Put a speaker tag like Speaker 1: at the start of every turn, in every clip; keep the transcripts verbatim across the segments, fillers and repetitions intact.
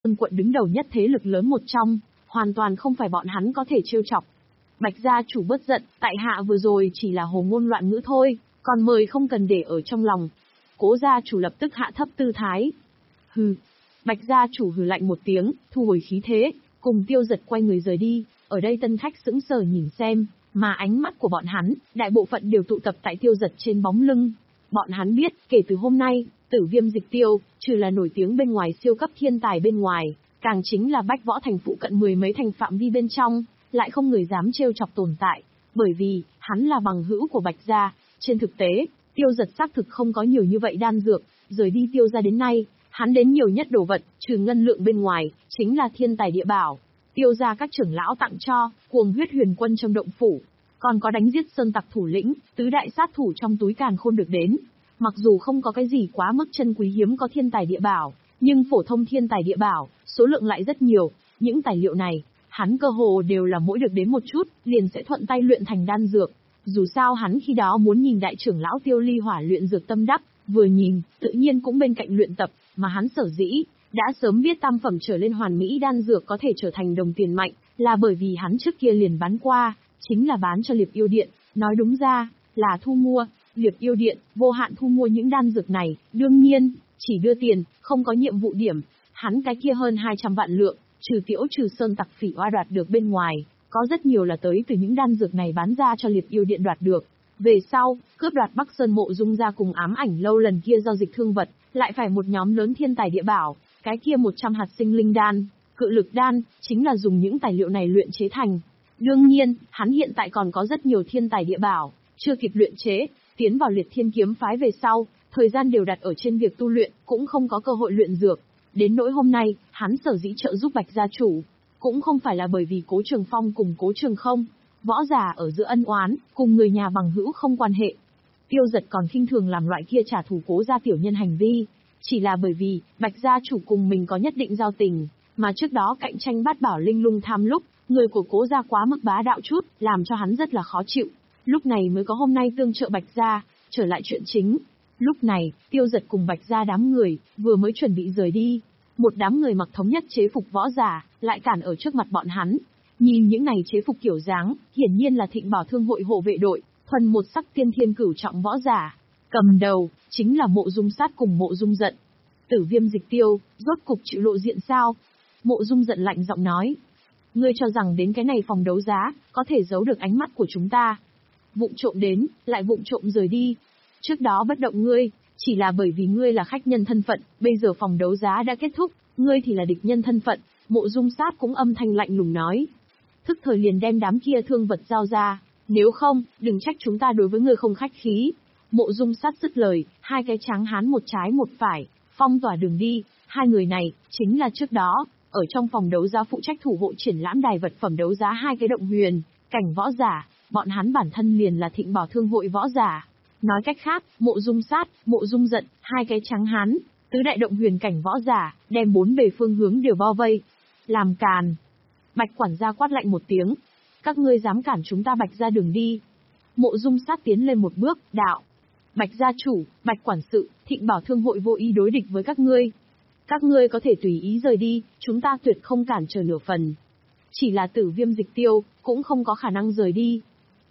Speaker 1: Sơn quận đứng đầu nhất thế lực lớn một trong, hoàn toàn không phải bọn hắn có thể trêu chọc. Bạch gia chủ bớt giận, tại hạ vừa rồi chỉ là hồ ngôn loạn ngữ thôi, còn mời không cần để ở trong lòng. Cố gia chủ lập tức hạ thấp tư thái. Hừ. Bạch gia chủ hừ lạnh một tiếng, thu hồi khí thế, cùng Tiêu Giật quay người rời đi. Ở đây tân khách sững sờ nhìn xem, mà ánh mắt của bọn hắn, đại bộ phận đều tụ tập tại Tiêu Giật trên bóng lưng. Bọn hắn biết, kể từ hôm nay, Tử Viêm Dịch Tiêu, trừ là nổi tiếng bên ngoài siêu cấp thiên tài bên ngoài, càng chính là Bách Võ Thành phụ cận mười mấy thành phạm vi bên trong, lại không người dám trêu chọc tồn tại, bởi vì, hắn là bằng hữu của Bạch gia. Trên thực tế, Tiêu Giật xác thực không có nhiều như vậy đan dược, rời đi Tiêu gia đến nay, hắn đến nhiều nhất đồ vật, trừ ngân lượng bên ngoài, chính là thiên tài địa bảo. Tiêu gia các trưởng lão tặng cho, cuồng huyết huyền quân trong động phủ, còn có đánh giết sơn tặc thủ lĩnh, tứ đại sát thủ trong túi càn khôn được đến. Mặc dù không có cái gì quá mức chân quý hiếm có thiên tài địa bảo, nhưng phổ thông thiên tài địa bảo, số lượng lại rất nhiều. Những tài liệu này, hắn cơ hồ đều là mỗi được đến một chút, liền sẽ thuận tay luyện thành đan dược. Dù sao hắn khi đó muốn nhìn đại trưởng lão Tiêu Ly Hỏa luyện dược tâm đắc, vừa nhìn, tự nhiên cũng bên cạnh luyện tập, mà hắn sở dĩ đã sớm biết tam phẩm trở lên hoàn mỹ đan dược có thể trở thành đồng tiền mạnh, là bởi vì hắn trước kia liền bán qua, chính là bán cho Liệp Yêu Điện, nói đúng ra là thu mua. Liệp Yêu Điện vô hạn thu mua những đan dược này, đương nhiên chỉ đưa tiền, không có nhiệm vụ điểm. Hắn cái kia hơn hai trăm vạn lượng, trừ Tiễu Trừ Sơn tặc phỉ oa đoạt được bên ngoài, có rất nhiều là tới từ những đan dược này bán ra cho Liệp Yêu Điện đoạt được. Về sau, cướp đoạt Bắc Sơn Mộ Dung ra cùng Ám Ảnh Lâu lần kia giao dịch thương vật, lại phải một nhóm lớn thiên tài địa bảo, cái kia một trăm hạt sinh linh đan, cự lực đan, chính là dùng những tài liệu này luyện chế thành. Đương nhiên, hắn hiện tại còn có rất nhiều thiên tài địa bảo, chưa kịp luyện chế, tiến vào Liệt Thiên Kiếm phái về sau, thời gian đều đặt ở trên việc tu luyện, cũng không có cơ hội luyện dược. Đến nỗi hôm nay, hắn sở dĩ trợ giúp Bạch gia chủ, cũng không phải là bởi vì Cố Trường Phong cùng Cố Trường Không, võ giả ở giữa ân oán, cùng người nhà bằng hữu không quan hệ. Tiêu Giật còn khinh thường làm loại kia trả thù Cố gia tiểu nhân hành vi, chỉ là bởi vì Bạch gia chủ cùng mình có nhất định giao tình, mà trước đó cạnh tranh bát bảo linh lung tham lúc, người của Cố gia quá mức bá đạo chút, làm cho hắn rất là khó chịu. Lúc này mới có hôm nay tương trợ Bạch gia, trở lại chuyện chính. Lúc này, Tiêu Giật cùng Bạch gia đám người vừa mới chuẩn bị rời đi, một đám người mặc thống nhất chế phục võ giả lại cản ở trước mặt bọn hắn. Nhìn những này chế phục kiểu dáng, hiển nhiên là Thịnh Bảo Thương hội hộ vệ đội, thuần một sắc tiên thiên cửu trọng võ giả. Cầm đầu chính là Mộ Dung Sát cùng Mộ Dung Giận. Tử Viêm Dịch Tiêu, rốt cục chịu lộ diện sao? Mộ Dung Giận lạnh giọng nói. Ngươi cho rằng đến cái này phòng đấu giá, có thể giấu được ánh mắt của chúng ta. Vụng trộm đến, lại vụng trộm rời đi. Trước đó bất động ngươi, chỉ là bởi vì ngươi là khách nhân thân phận, bây giờ phòng đấu giá đã kết thúc, ngươi thì là địch nhân thân phận. Mộ Dung Sát cũng âm thanh lạnh lùng nói. Thức thời liền đem đám kia thương vật giao ra, nếu không, đừng trách chúng ta đối với ngươi không khách khí. Mộ Dung Sát dứt lời, hai cái tráng hán một trái một phải, phong tỏa đường đi. Hai người này, chính là trước đó, ở trong phòng đấu giá phụ trách thủ hộ triển lãm đài vật phẩm đấu giá hai cái động huyền, cảnh võ giả, bọn hắn bản thân liền là Thịnh Bảo Thương hội võ giả. Nói cách khác, Mộ Dung Sát, Mộ Dung Giận, hai cái trắng hán, tứ đại động huyền cảnh võ giả, đem bốn bề phương hướng đều bao vây. Làm càn. Bạch quản gia quát lạnh một tiếng. Các ngươi dám cản chúng ta Bạch gia đường đi. Mộ Dung Sát tiến lên một bước, đạo. Bạch gia chủ, Bạch quản sự, Thịnh Bảo Thương hội vô ý đối địch với các ngươi. Các ngươi có thể tùy ý rời đi, chúng ta tuyệt không cản trở nửa phần. Chỉ là Tử Viêm Dịch Tiêu, cũng không có khả năng rời đi.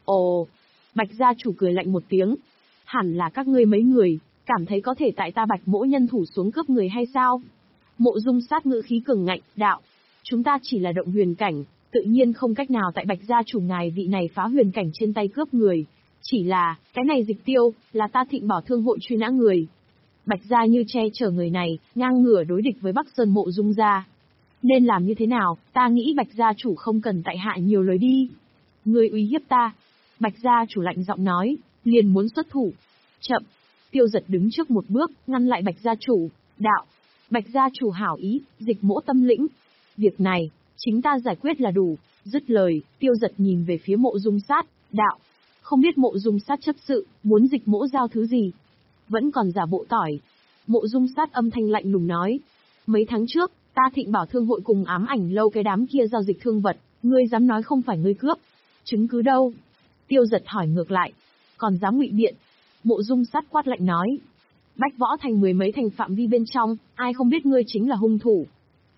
Speaker 1: Ồ, Bạch gia chủ cười lạnh một tiếng. Hẳn là các ngươi mấy người, cảm thấy có thể tại ta Bạch mỗ nhân thủ xuống cướp người hay sao? Mộ Dung Sát ngữ khí cường ngạnh, đạo. Chúng ta chỉ là động huyền cảnh, tự nhiên không cách nào tại Bạch gia chủ ngài vị này phá huyền cảnh trên tay cướp người. Chỉ là, cái này Dịch Tiêu, là ta Thịnh Bảo Thương hội truy nã người. Bạch gia như che chở người này, ngang ngửa đối địch với Bắc Sơn Mộ Dung gia. Nên làm như thế nào, ta nghĩ Bạch gia chủ không cần tại hạ nhiều lời đi. Ngươi uy hiếp ta. Bạch gia chủ lạnh giọng nói, liền muốn xuất thủ. Chậm. Tiêu Giật đứng trước một bước, ngăn lại Bạch gia chủ, đạo. Bạch gia chủ hảo ý, Dịch mỗ tâm lĩnh. Việc này, chính ta giải quyết là đủ. Dứt lời, Tiêu Giật nhìn về phía Mộ Dung Sát, đạo. Không biết Mộ Dung Sát chấp sự, muốn Dịch mỗ giao thứ gì? Vẫn còn giả bộ tỏi. Mộ Dung Sát âm thanh lạnh lùng nói. Mấy tháng trước, ta Thịnh Bảo Thương hội cùng Ám Ảnh Lâu cái đám kia giao dịch thương vật, ngươi dám nói không phải ngươi cướp. Chứng cứ đâu? Tiêu Giật hỏi ngược lại. Còn dám ngụy biện? Mộ Dung Sát quát lạnh nói. Bách Võ Thành mười mấy thành phạm vi bên trong, ai không biết ngươi chính là hung thủ.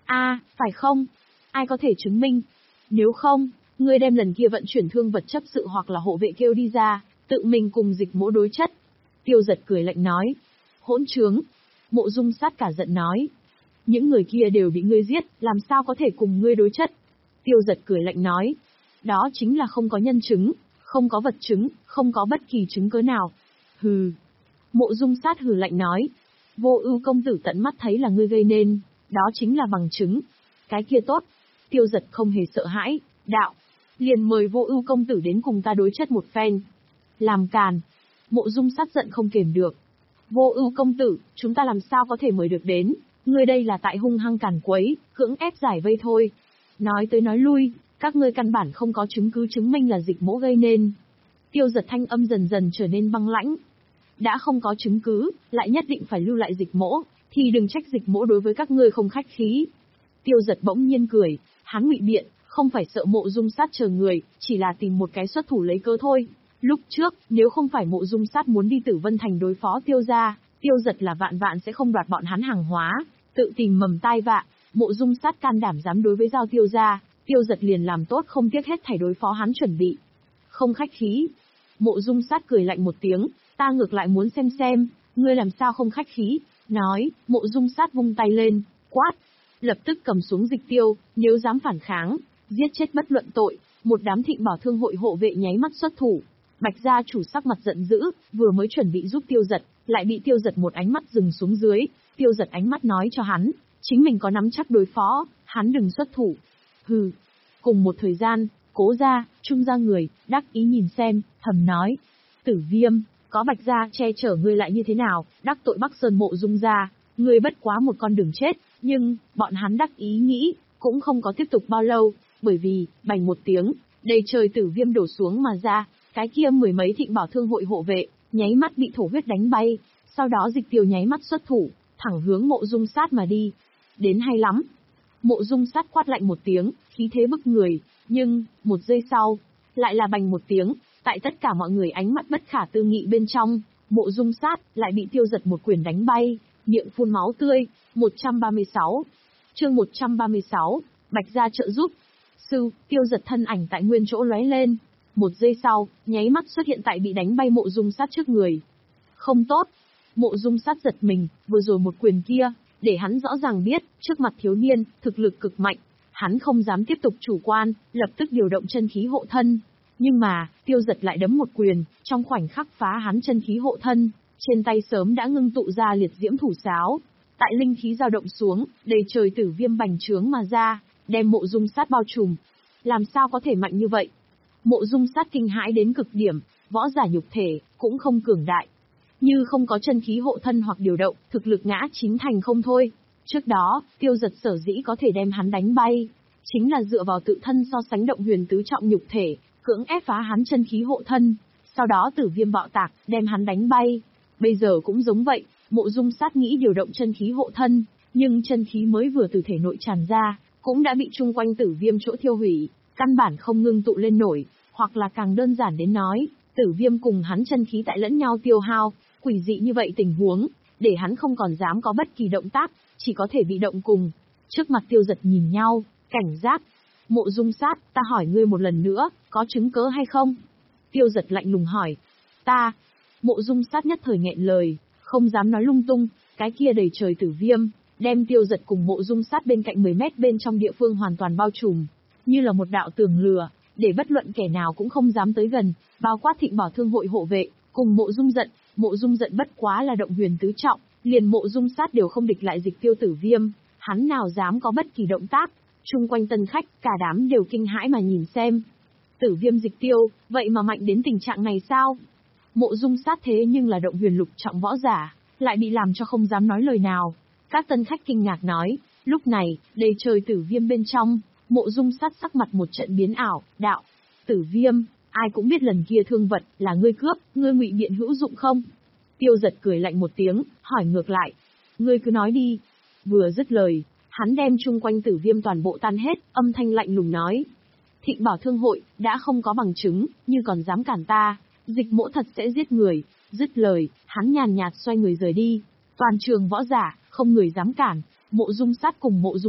Speaker 1: À, phải không? Ai có thể chứng minh? Nếu không, ngươi đem lần kia vận chuyển thương vật chấp sự hoặc là hộ vệ kêu đi ra, tự mình cùng dịch mỗ đối chất. Tiêu giật cười lạnh nói. Hỗn trướng. Mộ Dung Sát cả giận nói. Những người kia đều bị ngươi giết, làm sao có thể cùng ngươi đối chất? Tiêu giật cười lạnh nói. Đó chính là không có nhân chứng, không có vật chứng, không có bất kỳ chứng cứ nào. Hừ. Mộ Dung Sát hừ lạnh nói. Vô Ưu công tử tận mắt thấy là ngươi gây nên, đó chính là bằng chứng. Cái kia tốt. Tiêu giật không hề sợ hãi, đạo. Liền mời Vô Ưu công tử đến cùng ta đối chất một phen. Làm càn. Mộ Dung Sát giận không kềm được. Vô Ưu công tử, chúng ta làm sao có thể mời được đến, ngươi đây là tại hung hăng càn quấy, cưỡng ép giải vây thôi. Nói tới nói lui, các ngươi căn bản không có chứng cứ chứng minh là dịch mỗ gây nên. Tiêu giật thanh âm dần dần trở nên băng lãnh. Đã không có chứng cứ, lại nhất định phải lưu lại dịch mỗ, thì đừng trách dịch mỗ đối với các ngươi không khách khí. Tiêu giật bỗng nhiên cười, hắn ngụy biện, không phải sợ Mộ Dung Sát chờ người, chỉ là tìm một cái xuất thủ lấy cớ thôi. Lúc trước, nếu không phải Mộ Dung Sát muốn đi Tử Vân Thành đối phó Tiêu gia, Tiêu giật là vạn vạn sẽ không đoạt bọn hắn hàng hóa, tự tìm mầm tai vạ. Mộ Dung Sát can đảm dám đối với giao Tiêu gia, Tiêu giật liền làm tốt không tiếc hết thảy đối phó hắn chuẩn bị. Không khách khí. Mộ Dung Sát cười lạnh một tiếng, ta ngược lại muốn xem xem, ngươi làm sao không khách khí. Nói, Mộ Dung Sát vung tay lên, quát. Lập tức cầm xuống dịch tiêu, nếu dám phản kháng, giết chết bất luận tội. Một đám Thịnh Bảo Thương hội hộ vệ nháy mắt xuất thủ. Bạch gia chủ sắc mặt giận dữ, vừa mới chuẩn bị giúp Tiêu giật, lại bị Tiêu giật một ánh mắt dừng xuống dưới. Tiêu giật ánh mắt nói cho hắn, chính mình có nắm chắc đối phó, hắn đừng xuất thủ. Hừ. Cùng một thời gian, Cố gia, Trung gia người, đắc ý nhìn xem, thầm nói. Tử Viêm, có Bạch gia che chở ngươi lại như thế nào, đắc tội Bắc Sơn Mộ Dung gia, ngươi bất quá một con đường chết. Nhưng, bọn hắn đắc ý nghĩ, cũng không có tiếp tục bao lâu, bởi vì, bành một tiếng, đầy trời Tử Viêm đổ xuống mà ra, cái kia mười mấy Thịnh Bảo Thương hội hộ vệ, nháy mắt bị thổ huyết đánh bay, sau đó dịch tiêu nháy mắt xuất thủ, thẳng hướng Mộ Dung Sát mà đi. Đến hay lắm. Mộ Dung Sát quát lạnh một tiếng, khí thế bức người, nhưng, một giây sau, lại là bành một tiếng, tại tất cả mọi người ánh mắt bất khả tư nghị bên trong, Mộ Dung Sát lại bị Tiêu giật một quyền đánh bay, miệng phun máu tươi. một trăm ba mươi sáu. Chương một trăm ba mươi sáu, Bạch gia trợ giúp. Sư, Tiêu giật thân ảnh tại nguyên chỗ lóe lên, một giây sau, nháy mắt xuất hiện tại bị đánh bay Mộ Dung Sát trước người. Không tốt. Mộ Dung Sát giật mình, vừa rồi một quyền kia, để hắn rõ ràng biết, trước mặt thiếu niên, thực lực cực mạnh. Hắn không dám tiếp tục chủ quan, lập tức điều động chân khí hộ thân. Nhưng mà, Tiêu giật lại đấm một quyền, trong khoảnh khắc phá hắn chân khí hộ thân, trên tay sớm đã ngưng tụ ra liệt diễm thủ sáo. Tại linh khí dao động xuống, đầy trời Tử Viêm bành trướng mà ra, đem Mộ Dung Sát bao trùm. Làm sao có thể mạnh như vậy? Mộ Dung Sát kinh hãi đến cực điểm, võ giả nhục thể, cũng không cường đại. Như không có chân khí hộ thân hoặc điều động, thực lực ngã chín thành không thôi. Trước đó, Tiêu giật sở dĩ có thể đem hắn đánh bay, chính là dựa vào tự thân so sánh động huyền tứ trọng nhục thể, cưỡng ép phá hắn chân khí hộ thân, sau đó Tử Viêm bạo tạc, đem hắn đánh bay. Bây giờ cũng giống vậy, Mộ Dung Sát nghĩ điều động chân khí hộ thân, nhưng chân khí mới vừa từ thể nội tràn ra, cũng đã bị chung quanh Tử Viêm chỗ thiêu hủy, căn bản không ngưng tụ lên nổi, hoặc là càng đơn giản đến nói, Tử Viêm cùng hắn chân khí tại lẫn nhau tiêu hao, quỷ dị như vậy tình huống, để hắn không còn dám có bất kỳ động tác, chỉ có thể bị động cùng. Trước mặt Tiêu giật nhìn nhau, cảnh giác. Mộ Dung Sát, ta hỏi ngươi một lần nữa, có chứng cớ hay không? Tiêu giật lạnh lùng hỏi. Ta. Mộ Dung Sát nhất thời nghẹn lời, không dám nói lung tung, cái kia đầy trời Tử Viêm, đem Tiêu giật cùng Mộ Dung Sát bên cạnh mười mét bên trong địa phương hoàn toàn bao trùm, như là một đạo tường lửa, để bất luận kẻ nào cũng không dám tới gần, bao quát Thịnh Bảo Thương hội hộ vệ, cùng Mộ Dung giận. Mộ Dung giận bất quá là động huyền tứ trọng, liền Mộ Dung Sát đều không địch lại dịch tiêu Tử Viêm, hắn nào dám có bất kỳ động tác. Chung quanh tân khách, cả đám đều kinh hãi mà nhìn xem. Tử Viêm dịch tiêu, vậy mà mạnh đến tình trạng này sao? Mộ Dung Sát thế nhưng là động huyền lục trọng võ giả, lại bị làm cho không dám nói lời nào. Các tân khách kinh ngạc nói, lúc này, đầy trời Tử Viêm bên trong, Mộ Dung Sát sắc mặt một trận biến ảo, đạo. Tử Viêm, ai cũng biết lần kia thương vật, là ngươi cướp, ngươi ngụy biện hữu dụng không? Tiêu giật cười lạnh một tiếng, hỏi ngược lại. Ngươi cứ nói đi. Vừa dứt lời, hắn đem chung quanh Tử Viêm toàn bộ tan hết, âm thanh lạnh lùng nói. Thịnh Bảo Thương hội, đã không có bằng chứng, như còn dám cản ta, dịch mỗ thật sẽ giết người. Dứt lời, hắn nhàn nhạt xoay người rời đi. Toàn trường võ giả, không người dám cản. Mộ Dung Sát cùng Mộ Dung giận,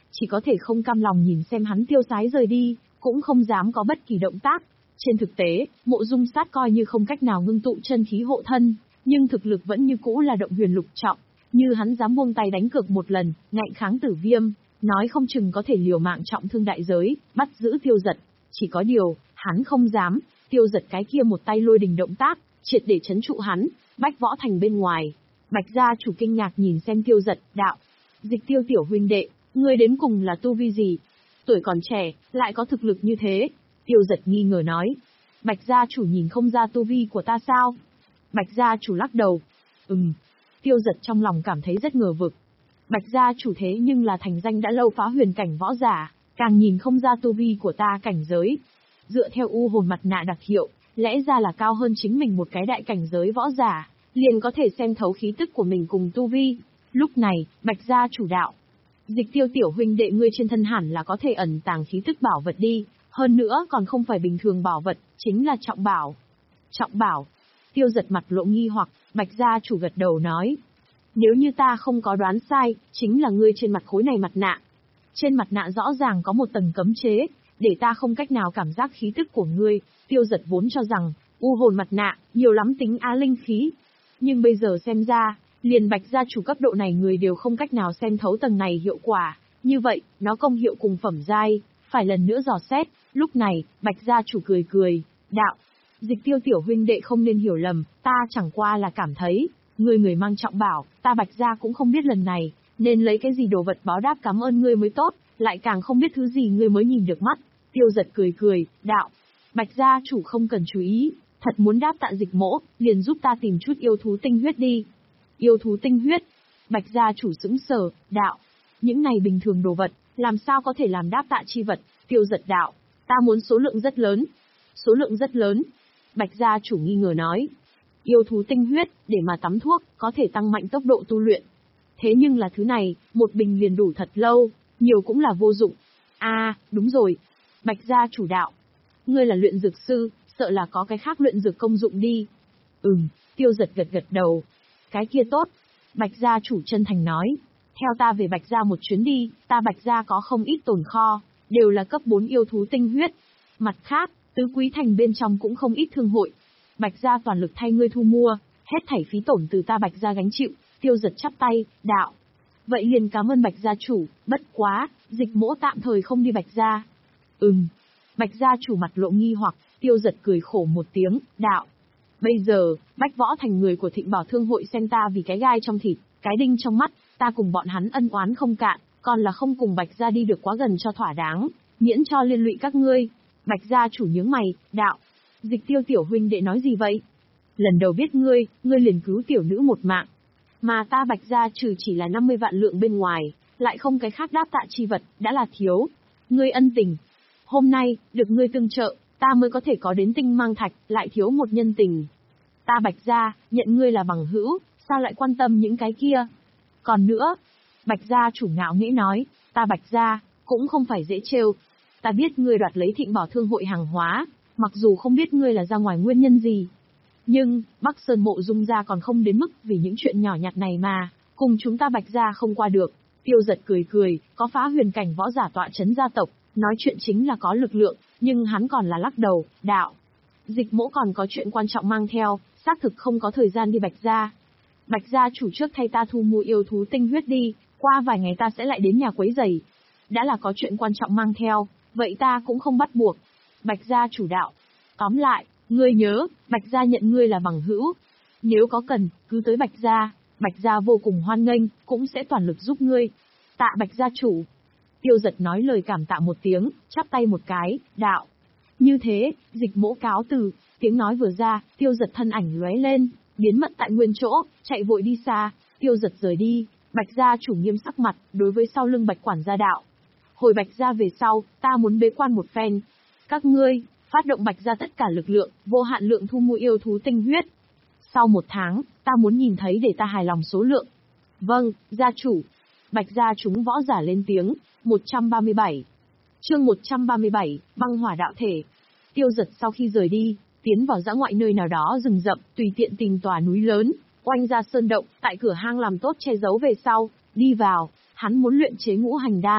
Speaker 1: chỉ có thể không cam lòng nhìn xem hắn tiêu sái rời đi, cũng không dám có bất kỳ động tác. Trên thực tế, Mộ Dung Sát coi như không cách nào ngưng tụ chân khí hộ thân, nhưng thực lực vẫn như cũ là động huyền lục trọng, như hắn dám buông tay đánh cược một lần, ngạnh kháng Tử Viêm, nói không chừng có thể liều mạng trọng thương đại giới, bắt giữ Tiêu Dật. Chỉ có điều, hắn không dám, Tiêu Dật cái kia một tay lôi đình động tác, triệt để trấn trụ hắn, Bách Võ Thành bên ngoài. Bạch gia chủ kinh ngạc nhìn xem Tiêu Dật, đạo: Dịch Tiêu tiểu huynh đệ, ngươi đến cùng là tu vi gì? Tuổi còn trẻ, lại có thực lực như thế. Tiêu Dật nghi ngờ nói: Bạch gia chủ nhìn không ra tu vi của ta sao? Bạch gia chủ lắc đầu: Ừm. Tiêu Dật trong lòng cảm thấy rất ngờ vực. Bạch gia chủ thế nhưng là thành danh đã lâu phá huyền cảnh võ giả, càng nhìn không ra tu vi của ta cảnh giới. Dựa theo u hồn mặt nạ đặc hiệu, lẽ ra là cao hơn chính mình một cái đại cảnh giới võ giả, liền có thể xem thấu khí tức của mình cùng tu vi. Lúc này, Bạch gia chủ đạo: Dịch Tiêu tiểu huynh đệ ngươi trên thân hẳn là có thể ẩn tàng khí tức bảo vật đi, hơn nữa còn không phải bình thường bảo vật, chính là trọng bảo. Trọng bảo? Tiêu Dật mặt lộ nghi hoặc, Bạch gia chủ gật đầu nói: Nếu như ta không có đoán sai, chính là ngươi trên mặt khối này mặt nạ. Trên mặt nạ rõ ràng có một tầng cấm chế, để ta không cách nào cảm giác khí tức của ngươi. Tiêu Dật vốn cho rằng, u hồn mặt nạ, nhiều lắm tính á linh khí. Nhưng bây giờ xem ra, liền Bạch gia chủ cấp độ này người đều không cách nào xem thấu tầng này hiệu quả. Như vậy, nó công hiệu cùng phẩm giai, phải lần nữa dò xét. Lúc này, Bạch gia chủ cười cười, đạo: Dịch Tiêu tiểu huynh đệ không nên hiểu lầm, ta chẳng qua là cảm thấy, ngươi người mang trọng bảo, ta Bạch gia cũng không biết lần này, nên lấy cái gì đồ vật báo đáp cảm ơn ngươi mới tốt, lại càng không biết thứ gì ngươi mới nhìn được mắt. Tiêu Dật cười cười, đạo: Bạch gia chủ không cần chú ý, thật muốn đáp tạ Dịch mỗ, liền giúp ta tìm chút yêu thú tinh huyết đi. Yêu thú tinh huyết? Bạch gia chủ sững sờ, đạo: Những này bình thường đồ vật, làm sao có thể làm đáp tạ chi vật? Tiêu Dật đạo: Ta muốn số lượng rất lớn. Số lượng rất lớn? Bạch gia chủ nghi ngờ nói: Yêu thú tinh huyết, để mà tắm thuốc, có thể tăng mạnh tốc độ tu luyện. Thế nhưng là thứ này, một bình liền đủ thật lâu, nhiều cũng là vô dụng. À, đúng rồi. Bạch gia chủ đạo: Ngươi là luyện dược sư, sợ là có cái khác luyện dược công dụng đi. Ừm, Tiêu Dật gật gật đầu. Cái kia tốt. Bạch gia chủ chân thành nói: Theo ta về Bạch gia một chuyến đi, ta Bạch gia có không ít tồn kho, đều là cấp bốn yêu thú tinh huyết. Mặt khác, tứ quý thành bên trong cũng không ít thương hội. Bạch gia toàn lực thay ngươi thu mua, hết thảy phí tổn từ ta Bạch gia gánh chịu. Tiêu Dật chắp tay, đạo: Vậy liền cảm ơn Bạch gia chủ, bất quá, Dịch mỗ tạm thời không đi Bạch gia. Ừm. Bạch gia chủ mặt lộ nghi hoặc, Tiêu Dật cười khổ một tiếng, đạo: Bây giờ, Bách Võ Thành người của Thịnh Bảo Thương hội xem ta vì cái gai trong thịt, cái đinh trong mắt, ta cùng bọn hắn ân oán không cạn, còn là không cùng Bạch gia đi được quá gần cho thỏa đáng, miễn cho liên lụy các ngươi. Bạch gia chủ nhướng mày, đạo: Dịch Tiêu tiểu huynh đệ nói gì vậy? Lần đầu biết ngươi, ngươi liền cứu tiểu nữ một mạng. Mà ta Bạch gia trừ chỉ là năm mươi vạn lượng bên ngoài, lại không cái khác đáp tạ chi vật, đã là thiếu. Ngươi ân tình. Hôm nay, được ngươi tương trợ, ta mới có thể có đến tinh mang thạch, lại thiếu một nhân tình. Ta Bạch gia, nhận ngươi là bằng hữu, sao lại quan tâm những cái kia? Còn nữa, Bạch gia chủ ngạo nghễ nói, ta Bạch gia, cũng không phải dễ trêu. Ta biết ngươi đoạt lấy Thịnh Bảo Thương hội hàng hóa, mặc dù không biết ngươi là ra ngoài nguyên nhân gì. Nhưng, Bắc Sơn Mộ Dung gia còn không đến mức vì những chuyện nhỏ nhặt này mà, cùng chúng ta Bạch gia không qua được. Tiêu Dật cười cười, có phá huyền cảnh võ giả tọa chấn gia tộc, nói chuyện chính là có lực lượng, nhưng hắn còn là lắc đầu, đạo: Dịch mỗ còn có chuyện quan trọng mang theo, xác thực không có thời gian đi Bạch gia. Bạch gia chủ trước thay ta thu mua yêu thú tinh huyết đi, qua vài ngày ta sẽ lại đến nhà quấy rầy. Đã là có chuyện quan trọng mang theo, vậy ta cũng không bắt buộc. Bạch gia chủ đạo: Tóm lại, ngươi nhớ, Bạch gia nhận ngươi là bằng hữu. Nếu có cần, cứ tới Bạch gia, Bạch gia vô cùng hoan nghênh, cũng sẽ toàn lực giúp ngươi. Tạ Bạch gia chủ. Tiêu Dật nói lời cảm tạ một tiếng, chắp tay một cái, đạo: Như thế, Dịch mỗ cáo từ. Tiếng nói vừa ra, Tiêu Dật thân ảnh lóe lên, biến mất tại nguyên chỗ, chạy vội đi xa. Tiêu Dật rời đi, Bạch gia chủ nghiêm sắc mặt, đối với sau lưng Bạch quản gia đạo: Hồi Bạch gia về sau, ta muốn bế quan một phen. Các ngươi, phát động Bạch gia tất cả lực lượng, vô hạn lượng thu mua yêu thú tinh huyết. Sau một tháng, ta muốn nhìn thấy để ta hài lòng số lượng. Vâng, gia chủ. Bạch gia chúng võ giả lên tiếng. một trăm ba mươi bảy. Chương một trăm ba mươi bảy, băng hỏa đạo thể. Tiêu Dật sau khi rời đi, tiến vào dã ngoại nơi nào đó rừng rậm, tùy tiện tìm tòa núi lớn, oanh ra sơn động, tại cửa hang làm tốt che giấu về sau, đi vào, hắn muốn luyện chế ngũ hành đan.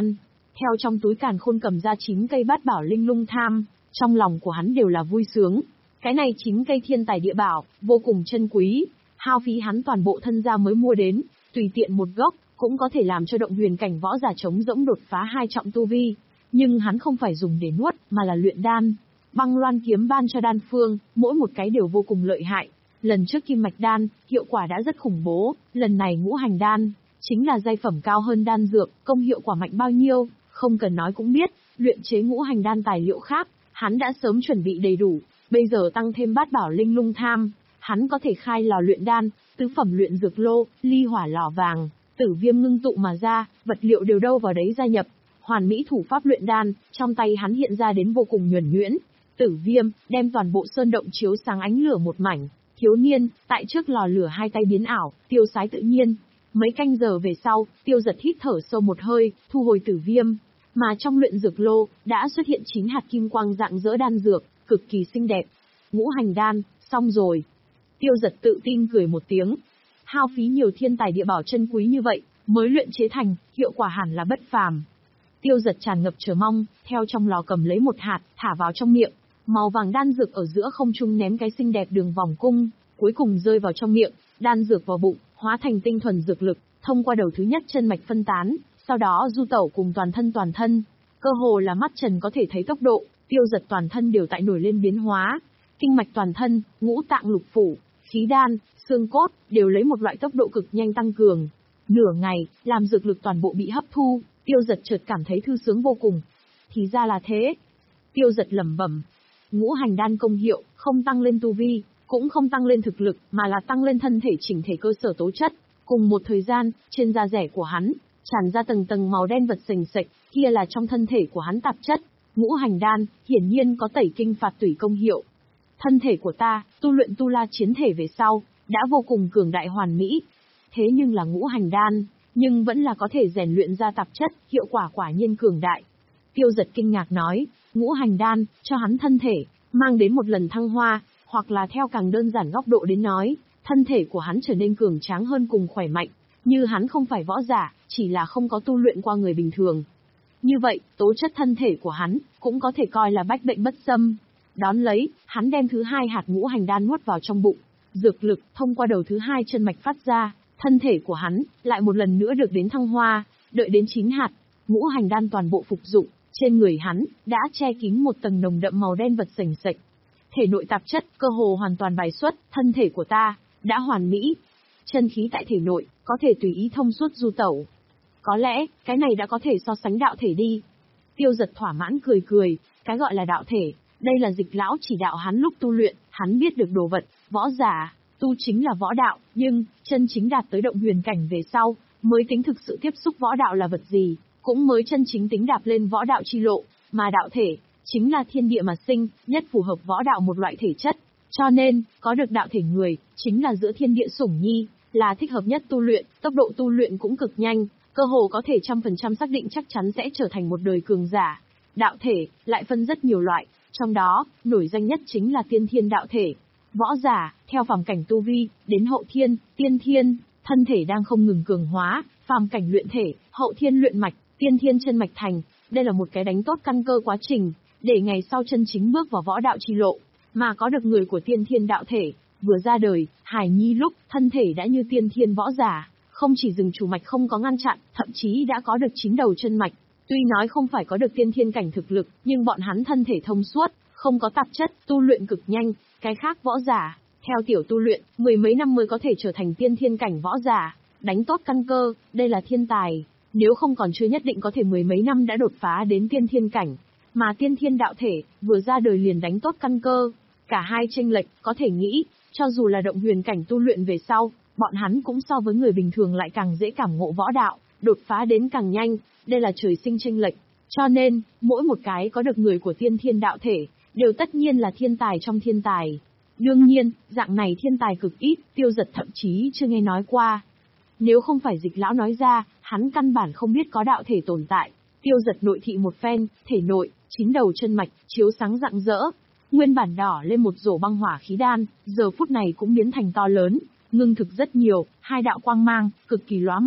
Speaker 1: theo trong túi càn khôn cầm ra chín cây bát bảo linh lung tham, trong lòng của hắn đều là vui sướng. Cái này chín cây thiên tài địa bảo, vô cùng chân quý, hao phí hắn toàn bộ thân gia mới mua đến, tùy tiện một gốc, cũng có thể làm cho động huyền cảnh võ giả trống rỗng đột phá hai trọng tu vi. Nhưng hắn không phải dùng để nuốt, mà là luyện đan. Băng loan kiếm ban cho đan phương, mỗi một cái đều vô cùng lợi hại. Lần trước kim mạch đan, hiệu quả đã rất khủng bố, lần này ngũ hành đan, chính là giai phẩm cao hơn đan dược, công hiệu quả mạnh bao nhiêu, không cần nói cũng biết, luyện chế ngũ hành đan tài liệu khác, hắn đã sớm chuẩn bị đầy đủ, bây giờ tăng thêm bát bảo linh lung tham, hắn có thể khai lò luyện đan, tứ phẩm luyện dược lô, ly hỏa lò vàng, tử viêm ngưng tụ mà ra, vật liệu đều đâu vào đấy gia nhập, hoàn mỹ thủ pháp luyện đan, trong tay hắn hiện ra đến vô cùng nhuần nhuyễn. Tử viêm, đem toàn bộ sơn động chiếu sáng ánh lửa một mảnh, thiếu niên, tại trước lò lửa hai tay biến ảo, tiêu sái tự nhiên. Mấy canh giờ về sau, tiêu giật hít thở sâu một hơi, thu hồi tử viêm, mà trong luyện dược lô, đã xuất hiện chín hạt kim quang dạng dỡ đan dược, cực kỳ xinh đẹp. Ngũ hành đan, xong rồi. Tiêu giật tự tin cười một tiếng. Hao phí nhiều thiên tài địa bảo chân quý như vậy, mới luyện chế thành, hiệu quả hẳn là bất phàm. Tiêu giật tràn ngập chờ mong, theo trong lò cầm lấy một hạt, thả vào trong miệng. Màu vàng đan dược ở giữa không trung ném cái xinh đẹp đường vòng cung, cuối cùng rơi vào trong miệng, đan dược vào bụng, hóa thành tinh thuần dược lực, thông qua đầu thứ nhất chân mạch phân tán, sau đó du tẩu cùng toàn thân toàn thân. Cơ hồ là mắt trần có thể thấy tốc độ, tiêu giật toàn thân đều tại nổi lên biến hóa. Kinh mạch toàn thân, ngũ tạng lục phủ, khí đan, xương cốt, đều lấy một loại tốc độ cực nhanh tăng cường. Nửa ngày, làm dược lực toàn bộ bị hấp thu, tiêu giật chợt cảm thấy thư sướng vô cùng. Thì ra là thế. Tiêu giật lẩm bẩm. Ngũ hành đan công hiệu, không tăng lên tu vi, cũng không tăng lên thực lực, mà là tăng lên thân thể chỉnh thể cơ sở tố chất. Cùng một thời gian, trên da rẻ của hắn, tràn ra tầng tầng màu đen vật sình sạch, kia là trong thân thể của hắn tạp chất. Ngũ hành đan, hiển nhiên có tẩy kinh phạt tủy công hiệu. Thân thể của ta, tu luyện tu la chiến thể về sau, đã vô cùng cường đại hoàn mỹ. Thế nhưng là ngũ hành đan, nhưng vẫn là có thể rèn luyện ra tạp chất, hiệu quả quả nhiên cường đại. Tiêu giật kinh ngạc nói, ngũ hành đan, cho hắn thân thể, mang đến một lần thăng hoa, hoặc là theo càng đơn giản góc độ đến nói, thân thể của hắn trở nên cường tráng hơn cùng khỏe mạnh, như hắn không phải võ giả, chỉ là không có tu luyện qua người bình thường. Như vậy, tố chất thân thể của hắn, cũng có thể coi là bách bệnh bất xâm. Đón lấy, hắn đem thứ hai hạt ngũ hành đan nuốt vào trong bụng, dược lực thông qua đầu thứ hai chân mạch phát ra, thân thể của hắn lại một lần nữa được đến thăng hoa, đợi đến chín hạt, ngũ hành đan toàn bộ phục dụng, trên người hắn đã che kín một tầng nồng đậm màu đen vật sềnh sệch. Thể nội tạp chất cơ hồ hoàn toàn bài xuất, thân thể của ta đã hoàn mỹ. Chân khí tại thể nội có thể tùy ý thông suốt du tẩu. Có lẽ, cái này đã có thể so sánh đạo thể đi. Tiêu giật thỏa mãn cười cười, cái gọi là đạo thể, đây là dịch lão chỉ đạo hắn lúc tu luyện, hắn biết được đồ vật, võ giả, tu chính là võ đạo, nhưng, chân chính đạt tới động huyền cảnh về sau, mới tính thực sự tiếp xúc võ đạo là vật gì, cũng mới chân chính tính đạp lên võ đạo chi lộ, mà đạo thể, chính là thiên địa mà sinh, nhất phù hợp võ đạo một loại thể chất. Cho nên, có được đạo thể người, chính là giữa thiên địa sủng nhi, là thích hợp nhất tu luyện, tốc độ tu luyện cũng cực nhanh, cơ hồ có thể trăm phần trăm xác định chắc chắn sẽ trở thành một đời cường giả. Đạo thể, lại phân rất nhiều loại, trong đó, nổi danh nhất chính là tiên thiên đạo thể. Võ giả, theo phàm cảnh tu vi, đến hậu thiên, tiên thiên, thân thể đang không ngừng cường hóa, phàm cảnh luyện thể, hậu thiên luyện mạch, tiên thiên chân mạch thành, đây là một cái đánh tốt căn cơ quá trình, để ngày sau chân chính bước vào võ đạo chi lộ, mà có được người của tiên thiên đạo thể, vừa ra đời, hài nhi lúc, thân thể đã như tiên thiên võ giả, không chỉ dừng chủ mạch không có ngăn chặn, thậm chí đã có được chín đầu chân mạch. Tuy nói không phải có được tiên thiên cảnh thực lực, nhưng bọn hắn thân thể thông suốt, không có tạp chất, tu luyện cực nhanh, cái khác võ giả, theo tiểu tu luyện, mười mấy năm mới có thể trở thành tiên thiên cảnh võ giả, đánh tốt căn cơ, đây là thiên tài, nếu không còn chưa nhất định có thể mười mấy năm đã đột phá đến tiên thiên cảnh, mà tiên thiên đạo thể, vừa ra đời liền đánh tốt căn cơ, cả hai chênh lệch, có thể nghĩ, cho dù là động huyền cảnh tu luyện về sau, bọn hắn cũng so với người bình thường lại càng dễ cảm ngộ võ đạo, đột phá đến càng nhanh, đây là trời sinh chênh lệch, cho nên, mỗi một cái có được người của tiên thiên đạo thể, đều tất nhiên là thiên tài trong thiên tài. Đương nhiên, dạng này thiên tài cực ít, Tiêu Giật thậm chí chưa nghe nói qua. Nếu không phải dịch lão nói ra, hắn căn bản không biết có đạo thể tồn tại. Tiêu Giật nội thị một phen, thể nội, chín đầu chân mạch, chiếu sáng rạng rỡ. Nguyên bản đỏ lên một rổ băng hỏa khí đan, giờ phút này cũng biến thành to lớn, ngưng thực rất nhiều, hai đạo quang mang, cực kỳ lóa mắt.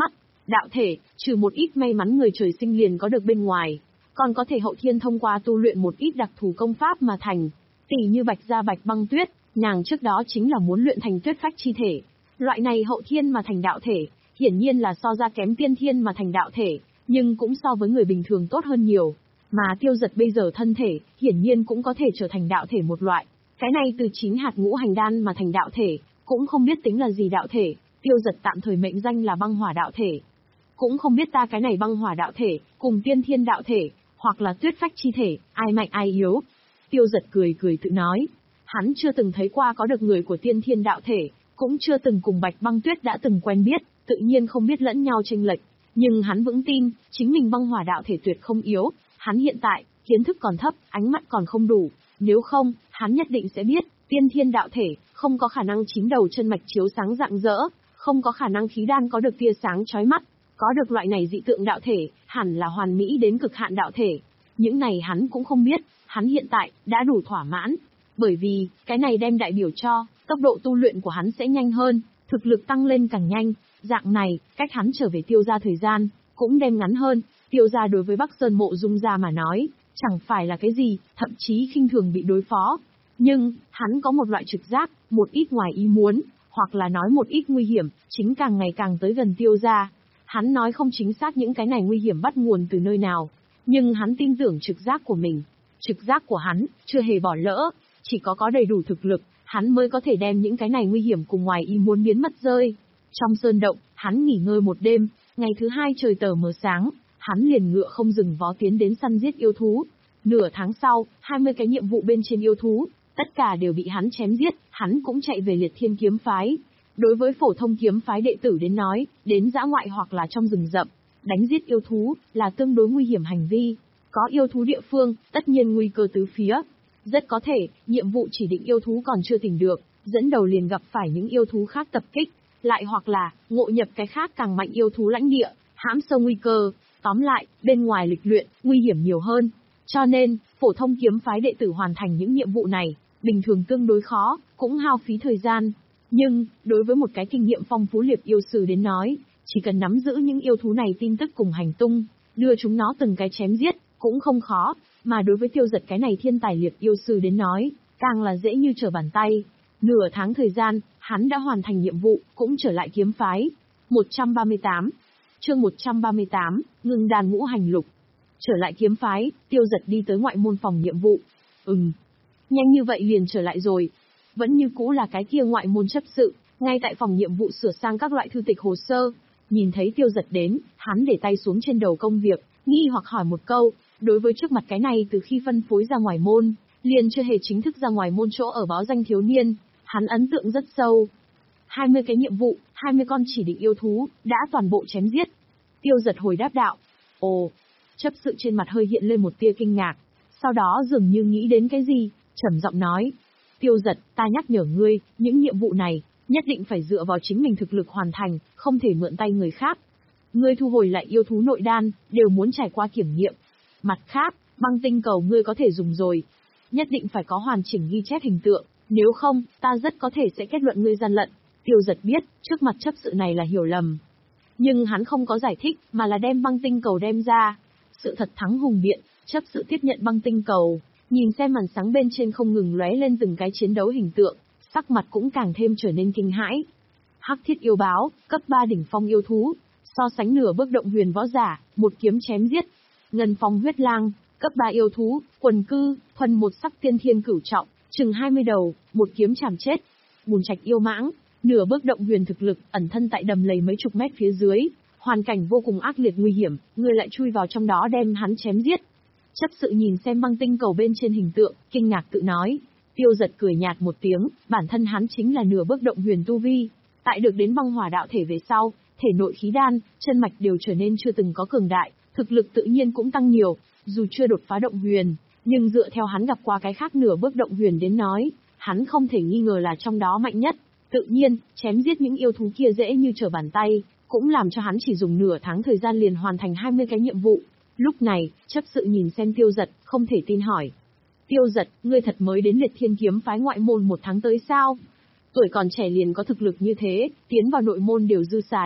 Speaker 1: Đạo thể, trừ một ít may mắn người trời sinh liền có được bên ngoài, còn có thể hậu thiên thông qua tu luyện một ít đặc thù công pháp mà thành. Tỷ như Bạch Gia Bạch Băng Tuyết, nàng trước đó chính là muốn luyện thành tuyết phách chi thể. Loại này hậu thiên mà thành đạo thể, hiển nhiên là so ra kém tiên thiên mà thành đạo thể, nhưng cũng so với người bình thường tốt hơn nhiều. Mà Tiêu Dật bây giờ thân thể, hiển nhiên cũng có thể trở thành đạo thể một loại. Cái này từ chín hạt ngũ hành đan mà thành đạo thể, cũng không biết tính là gì đạo thể, Tiêu Dật tạm thời mệnh danh là băng hỏa đạo thể. Cũng không biết ta cái này băng hỏa đạo thể, cùng tiên thiên đạo thể, hoặc là tuyết phách chi thể, ai mạnh ai yếu. Tiêu Dật cười cười tự nói, hắn chưa từng thấy qua có được người của tiên thiên đạo thể, cũng chưa từng cùng Bạch Băng Tuyết đã từng quen biết, tự nhiên không biết lẫn nhau chênh lệch, nhưng hắn vững tin, chính mình băng hỏa đạo thể tuyệt không yếu, hắn hiện tại, kiến thức còn thấp, ánh mắt còn không đủ, nếu không, hắn nhất định sẽ biết, tiên thiên đạo thể, không có khả năng chín đầu chân mạch chiếu sáng rạng rỡ, không có khả năng khí đan có được tia sáng chói mắt, có được loại này dị tượng đạo thể, hẳn là hoàn mỹ đến cực hạn đạo thể. Những này hắn cũng không biết, hắn hiện tại, đã đủ thỏa mãn. Bởi vì, cái này đem đại biểu cho, tốc độ tu luyện của hắn sẽ nhanh hơn, thực lực tăng lên càng nhanh, dạng này, cách hắn trở về Tiêu gia thời gian, cũng đem ngắn hơn. Tiêu gia đối với Bắc Sơn Mộ Dung gia mà nói, chẳng phải là cái gì, thậm chí khinh thường bị đối phó. Nhưng, hắn có một loại trực giác, một ít ngoài ý muốn, hoặc là nói một ít nguy hiểm, chính càng ngày càng tới gần Tiêu gia. Hắn nói không chính xác những cái này nguy hiểm bắt nguồn từ nơi nào, nhưng hắn tin tưởng trực giác của mình. Trực giác của hắn, chưa hề bỏ lỡ, chỉ có có đầy đủ thực lực, hắn mới có thể đem những cái này nguy hiểm cùng ngoài ý muốn biến mất rơi. Trong sơn động, hắn nghỉ ngơi một đêm, ngày thứ hai trời tờ mờ sáng, hắn liền ngựa không dừng vó tiến đến săn giết yêu thú. Nửa tháng sau, hai mươi cái nhiệm vụ bên trên yêu thú, tất cả đều bị hắn chém giết, hắn cũng chạy về Liệt Thiên kiếm phái. Đối với phổ thông kiếm phái đệ tử đến nói, đến dã ngoại hoặc là trong rừng rậm, đánh giết yêu thú, là tương đối nguy hiểm hành vi. Có yêu thú địa phương, tất nhiên nguy cơ tứ phía. Rất có thể, nhiệm vụ chỉ định yêu thú còn chưa tìm được, dẫn đầu liền gặp phải những yêu thú khác tập kích, lại hoặc là, ngộ nhập cái khác càng mạnh yêu thú lãnh địa, hãm sâu nguy cơ. Tóm lại, bên ngoài lịch luyện, nguy hiểm nhiều hơn. Cho nên, phổ thông kiếm phái đệ tử hoàn thành những nhiệm vụ này, bình thường tương đối khó, cũng hao phí thời gian. Nhưng, đối với một cái kinh nghiệm phong phú liệp yêu sư đến nói, chỉ cần nắm giữ những yêu thú này tin tức cùng hành tung, đưa chúng nó từng cái chém giết, cũng không khó, mà đối với Tiêu Dật cái này thiên tài liệp yêu sư đến nói, càng là dễ như trở bàn tay. Nửa tháng thời gian, hắn đã hoàn thành nhiệm vụ, cũng trở lại kiếm phái. một trăm ba mươi tám Chương một trăm ba mươi tám, ngưng đàn ngũ hành lục. Trở lại kiếm phái, Tiêu Dật đi tới ngoại môn phòng nhiệm vụ. Ừm, nhanh như vậy liền trở lại rồi. Vẫn như cũ là cái kia ngoại môn chấp sự, ngay tại phòng nhiệm vụ sửa sang các loại thư tịch hồ sơ. Nhìn thấy Tiêu Dật đến, hắn để tay xuống trên đầu công việc, nghi hoặc hỏi một câu, đối với trước mặt cái này từ khi phân phối ra ngoài môn, liền chưa hề chính thức ra ngoài môn chỗ ở báo danh thiếu niên, hắn ấn tượng rất sâu. hai mươi cái nhiệm vụ, hai mươi con chỉ định yêu thú, đã toàn bộ chém giết. Tiêu Dật hồi đáp đạo. Ồ, chấp sự trên mặt hơi hiện lên một tia kinh ngạc, sau đó dường như nghĩ đến cái gì, trầm giọng nói. Tiêu Dật, ta nhắc nhở ngươi, những nhiệm vụ này, nhất định phải dựa vào chính mình thực lực hoàn thành, không thể mượn tay người khác. Ngươi thu hồi lại yêu thú nội đan, đều muốn trải qua kiểm nghiệm. Mặt khác, băng tinh cầu ngươi có thể dùng rồi. Nhất định phải có hoàn chỉnh ghi chép hình tượng, nếu không, ta rất có thể sẽ kết luận ngươi gian lận. Tiêu Dật biết, trước mặt chấp sự này là hiểu lầm. Nhưng hắn không có giải thích, mà là đem băng tinh cầu đem ra. Sự thật thắng hùng biện, chấp sự tiếp nhận băng tinh cầu, nhìn xem màn sáng bên trên không ngừng lóe lên từng cái chiến đấu hình tượng, sắc mặt cũng càng thêm trở nên kinh hãi. Hắc thiết yêu báo, cấp ba đỉnh phong yêu thú, so sánh nửa bước động huyền võ giả, một kiếm chém giết. Ngân phong huyết lang, cấp ba yêu thú, quần cư, thuần một sắc tiên thiên cửu trọng, chừng hai mươi đầu, một kiếm chảm chết. Bùn trạch yêu mãng, nửa bước động huyền thực lực, ẩn thân tại đầm lầy mấy chục mét phía dưới, hoàn cảnh vô cùng ác liệt nguy hiểm, người lại chui vào trong đó đem hắn chém giết. Chấp sự nhìn xem băng tinh cầu bên trên hình tượng, kinh ngạc tự nói. Tiêu Dật cười nhạt một tiếng, bản thân hắn chính là nửa bước động huyền tu vi, tại được đến băng hỏa đạo thể về sau, thể nội khí đan, chân mạch đều trở nên chưa từng có cường đại, thực lực tự nhiên cũng tăng nhiều, dù chưa đột phá động huyền, nhưng dựa theo hắn gặp qua cái khác nửa bước động huyền đến nói, hắn không thể nghi ngờ là trong đó mạnh nhất. Tự nhiên, chém giết những yêu thú kia dễ như trở bàn tay, cũng làm cho hắn chỉ dùng nửa tháng thời gian liền hoàn thành hai mươi cái nhiệm vụ. Lúc này, chấp sự nhìn xem Tiêu Dật, không thể tin hỏi. Tiêu Dật, ngươi thật mới đến Liệt Thiên kiếm phái ngoại môn một tháng tới sao? Tuổi còn trẻ liền có thực lực như thế, tiến vào nội môn đều dư xài.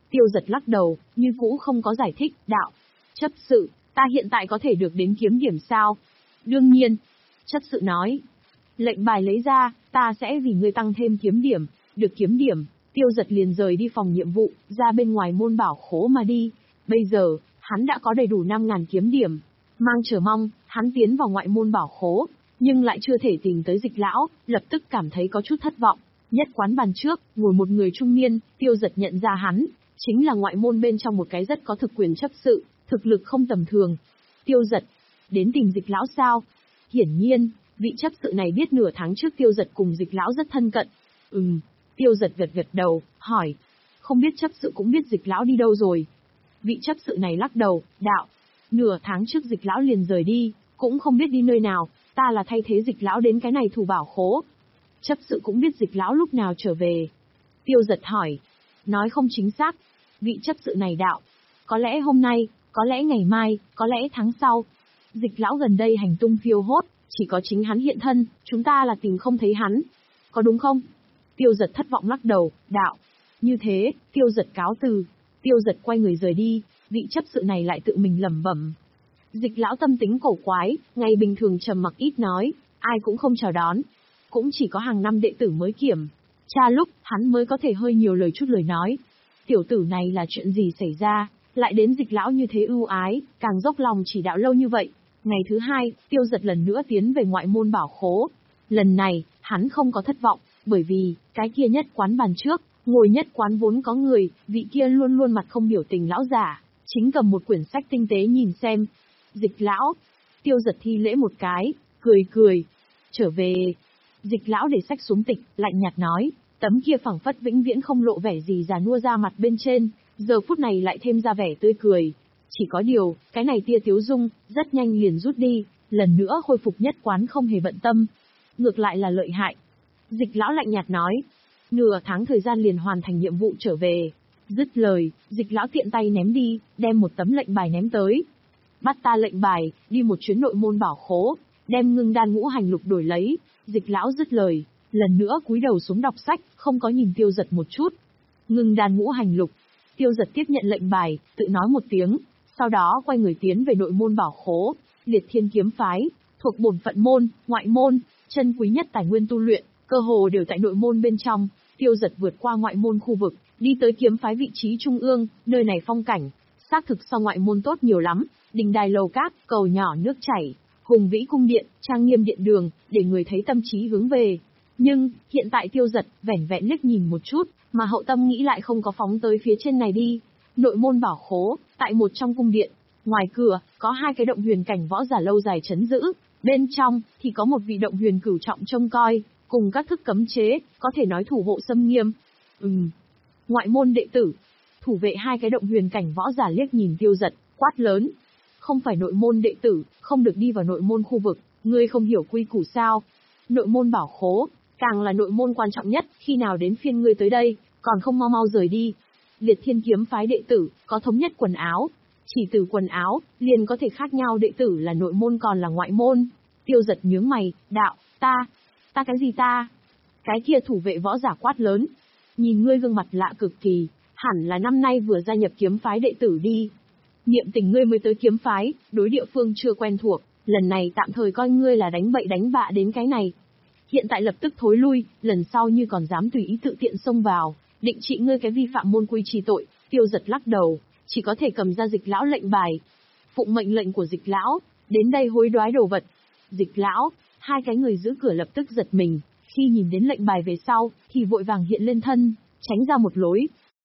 Speaker 1: Tiêu Giật lắc đầu, như cũ không có giải thích, đạo. Chấp sự, ta hiện tại có thể được đến kiếm điểm sao? Đương nhiên. Chấp sự nói. Lệnh bài lấy ra, ta sẽ vì ngươi tăng thêm kiếm điểm, được kiếm điểm. Tiêu Giật liền rời đi phòng nhiệm vụ, ra bên ngoài môn bảo khố mà đi. Bây giờ, hắn đã có đầy đủ năm ngàn kiếm điểm. Mang chờ mong, hắn tiến vào ngoại môn bảo khố, nhưng lại chưa thể tìm tới Dịch lão, lập tức cảm thấy có chút thất vọng. Nhất quán bàn trước, ngồi một người trung niên, Tiêu Giật nhận ra hắn, chính là ngoại môn bên trong một cái rất có thực quyền chấp sự, thực lực không tầm thường. Tiêu Giật, đến tìm Dịch lão sao? Hiển nhiên, vị chấp sự này biết nửa tháng trước Tiêu Giật cùng Dịch lão rất thân cận. Ừm, Tiêu Giật gật gật đầu, hỏi. Không biết chấp sự cũng biết Dịch lão đi đâu rồi. Vị chấp sự này lắc đầu, đạo. Nửa tháng trước Dịch lão liền rời đi, cũng không biết đi nơi nào, ta là thay thế Dịch lão đến cái này thủ bảo khố. Chấp sự cũng biết Dịch lão lúc nào trở về. Tiêu Giật hỏi. Nói không chính xác. Vị chấp sự này đạo. Có lẽ hôm nay, có lẽ ngày mai, có lẽ tháng sau. Dịch lão gần đây hành tung phiêu hốt, chỉ có chính hắn hiện thân, chúng ta là tìm không thấy hắn. Có đúng không? Tiêu Giật thất vọng lắc đầu, đạo. Như thế, Tiêu Giật cáo từ. Tiêu Giật quay người rời đi, vị chấp sự này lại tự mình lẩm bẩm. Dịch lão tâm tính cổ quái, ngày bình thường trầm mặc ít nói, ai cũng không chào đón. Cũng chỉ có hàng năm đệ tử mới kiểm tra lúc, hắn mới có thể hơi nhiều lời chút lời nói. Tiểu tử này là chuyện gì xảy ra, lại đến Dịch lão như thế ưu ái, càng dốc lòng chỉ đạo lâu như vậy. Ngày thứ hai, Tiêu Giật lần nữa tiến về ngoại môn bảo khố. Lần này, hắn không có thất vọng, bởi vì, cái kia nhất quán bàn trước, ngồi nhất quán vốn có người, vị kia luôn luôn mặt không biểu tình lão giả, chính cầm một quyển sách tinh tế nhìn xem. Dịch lão, Tiêu Giật thi lễ một cái, cười cười, trở về. Dịch lão để sách xuống tịch, lạnh nhạt nói, tấm kia phẳng phất vĩnh viễn không lộ vẻ gì già nua ra mặt bên trên, giờ phút này lại thêm ra vẻ tươi cười. Chỉ có điều, cái này tia tiếu dung, rất nhanh liền rút đi, lần nữa khôi phục nhất quán không hề bận tâm. Ngược lại là lợi hại. Dịch lão lạnh nhạt nói, nửa tháng thời gian liền hoàn thành nhiệm vụ trở về. Dứt lời, Dịch lão tiện tay ném đi, đem một tấm lệnh bài ném tới. Bắt ta lệnh bài, đi một chuyến nội môn bảo khố, đem ngưng đan ngũ hành lục đổi lấy. Dịch lão dứt lời, lần nữa cúi đầu xuống đọc sách, không có nhìn Tiêu Giật một chút. Ngưng đan ngũ hành lục. Tiêu Giật tiếp nhận lệnh bài, tự nói một tiếng, sau đó quay người tiến về nội môn bảo khố. Liệt Thiên kiếm phái, thuộc bổn phận môn, ngoại môn, chân quý nhất tài nguyên tu luyện, cơ hồ đều tại nội môn bên trong. Tiêu Giật vượt qua ngoại môn khu vực, đi tới kiếm phái vị trí trung ương, nơi này phong cảnh, xác thực so ngoại môn tốt nhiều lắm, đình đài lầu cát, cầu nhỏ nước chảy, hùng vĩ cung điện, trang nghiêm điện đường, để người thấy tâm trí hướng về. Nhưng, hiện tại Tiêu Giật, vẻn vẹn liếc nhìn một chút, mà hậu tâm nghĩ lại không có phóng tới phía trên này đi. Nội môn bảo khố, tại một trong cung điện, ngoài cửa, có hai cái động huyền cảnh võ giả lâu dài trấn giữ, bên trong, thì có một vị động huyền cửu trọng trông coi, cùng các thức cấm chế, có thể nói thủ hộ xâm nghiêm. Ừm, ngoại môn đệ tử, thủ vệ hai cái động huyền cảnh võ giả liếc nhìn Tiêu Giật, quát lớn. Không phải nội môn đệ tử, không được đi vào nội môn khu vực, ngươi không hiểu quy củ sao? Nội môn bảo khố, càng là nội môn quan trọng nhất, khi nào đến phiên ngươi tới đây, còn không mau mau rời đi. Liệt Thiên kiếm phái đệ tử, có thống nhất quần áo. Chỉ từ quần áo, liền có thể khác nhau đệ tử là nội môn còn là ngoại môn. Tiêu Giật nhướng mày, đạo, ta, ta cái gì ta? Cái kia thủ vệ võ giả quát lớn. Nhìn ngươi gương mặt lạ cực kỳ, hẳn là năm nay vừa gia nhập kiếm phái đệ tử đi. Niệm tình ngươi mới tới kiếm phái, đối địa phương chưa quen thuộc, lần này tạm thời coi ngươi là đánh bậy đánh bạ đến cái này. Hiện tại lập tức thối lui, lần sau như còn dám tùy ý tự tiện xông vào, định trị ngươi cái vi phạm môn quy trì tội. Tiêu Giật lắc đầu, chỉ có thể cầm ra Dịch lão lệnh bài. Phụng mệnh lệnh của Dịch lão, đến đây hối đoái đồ vật. Dịch lão, hai cái người giữ cửa lập tức giật mình, khi nhìn đến lệnh bài về sau, thì vội vàng hiện lên thân, tránh ra một lối.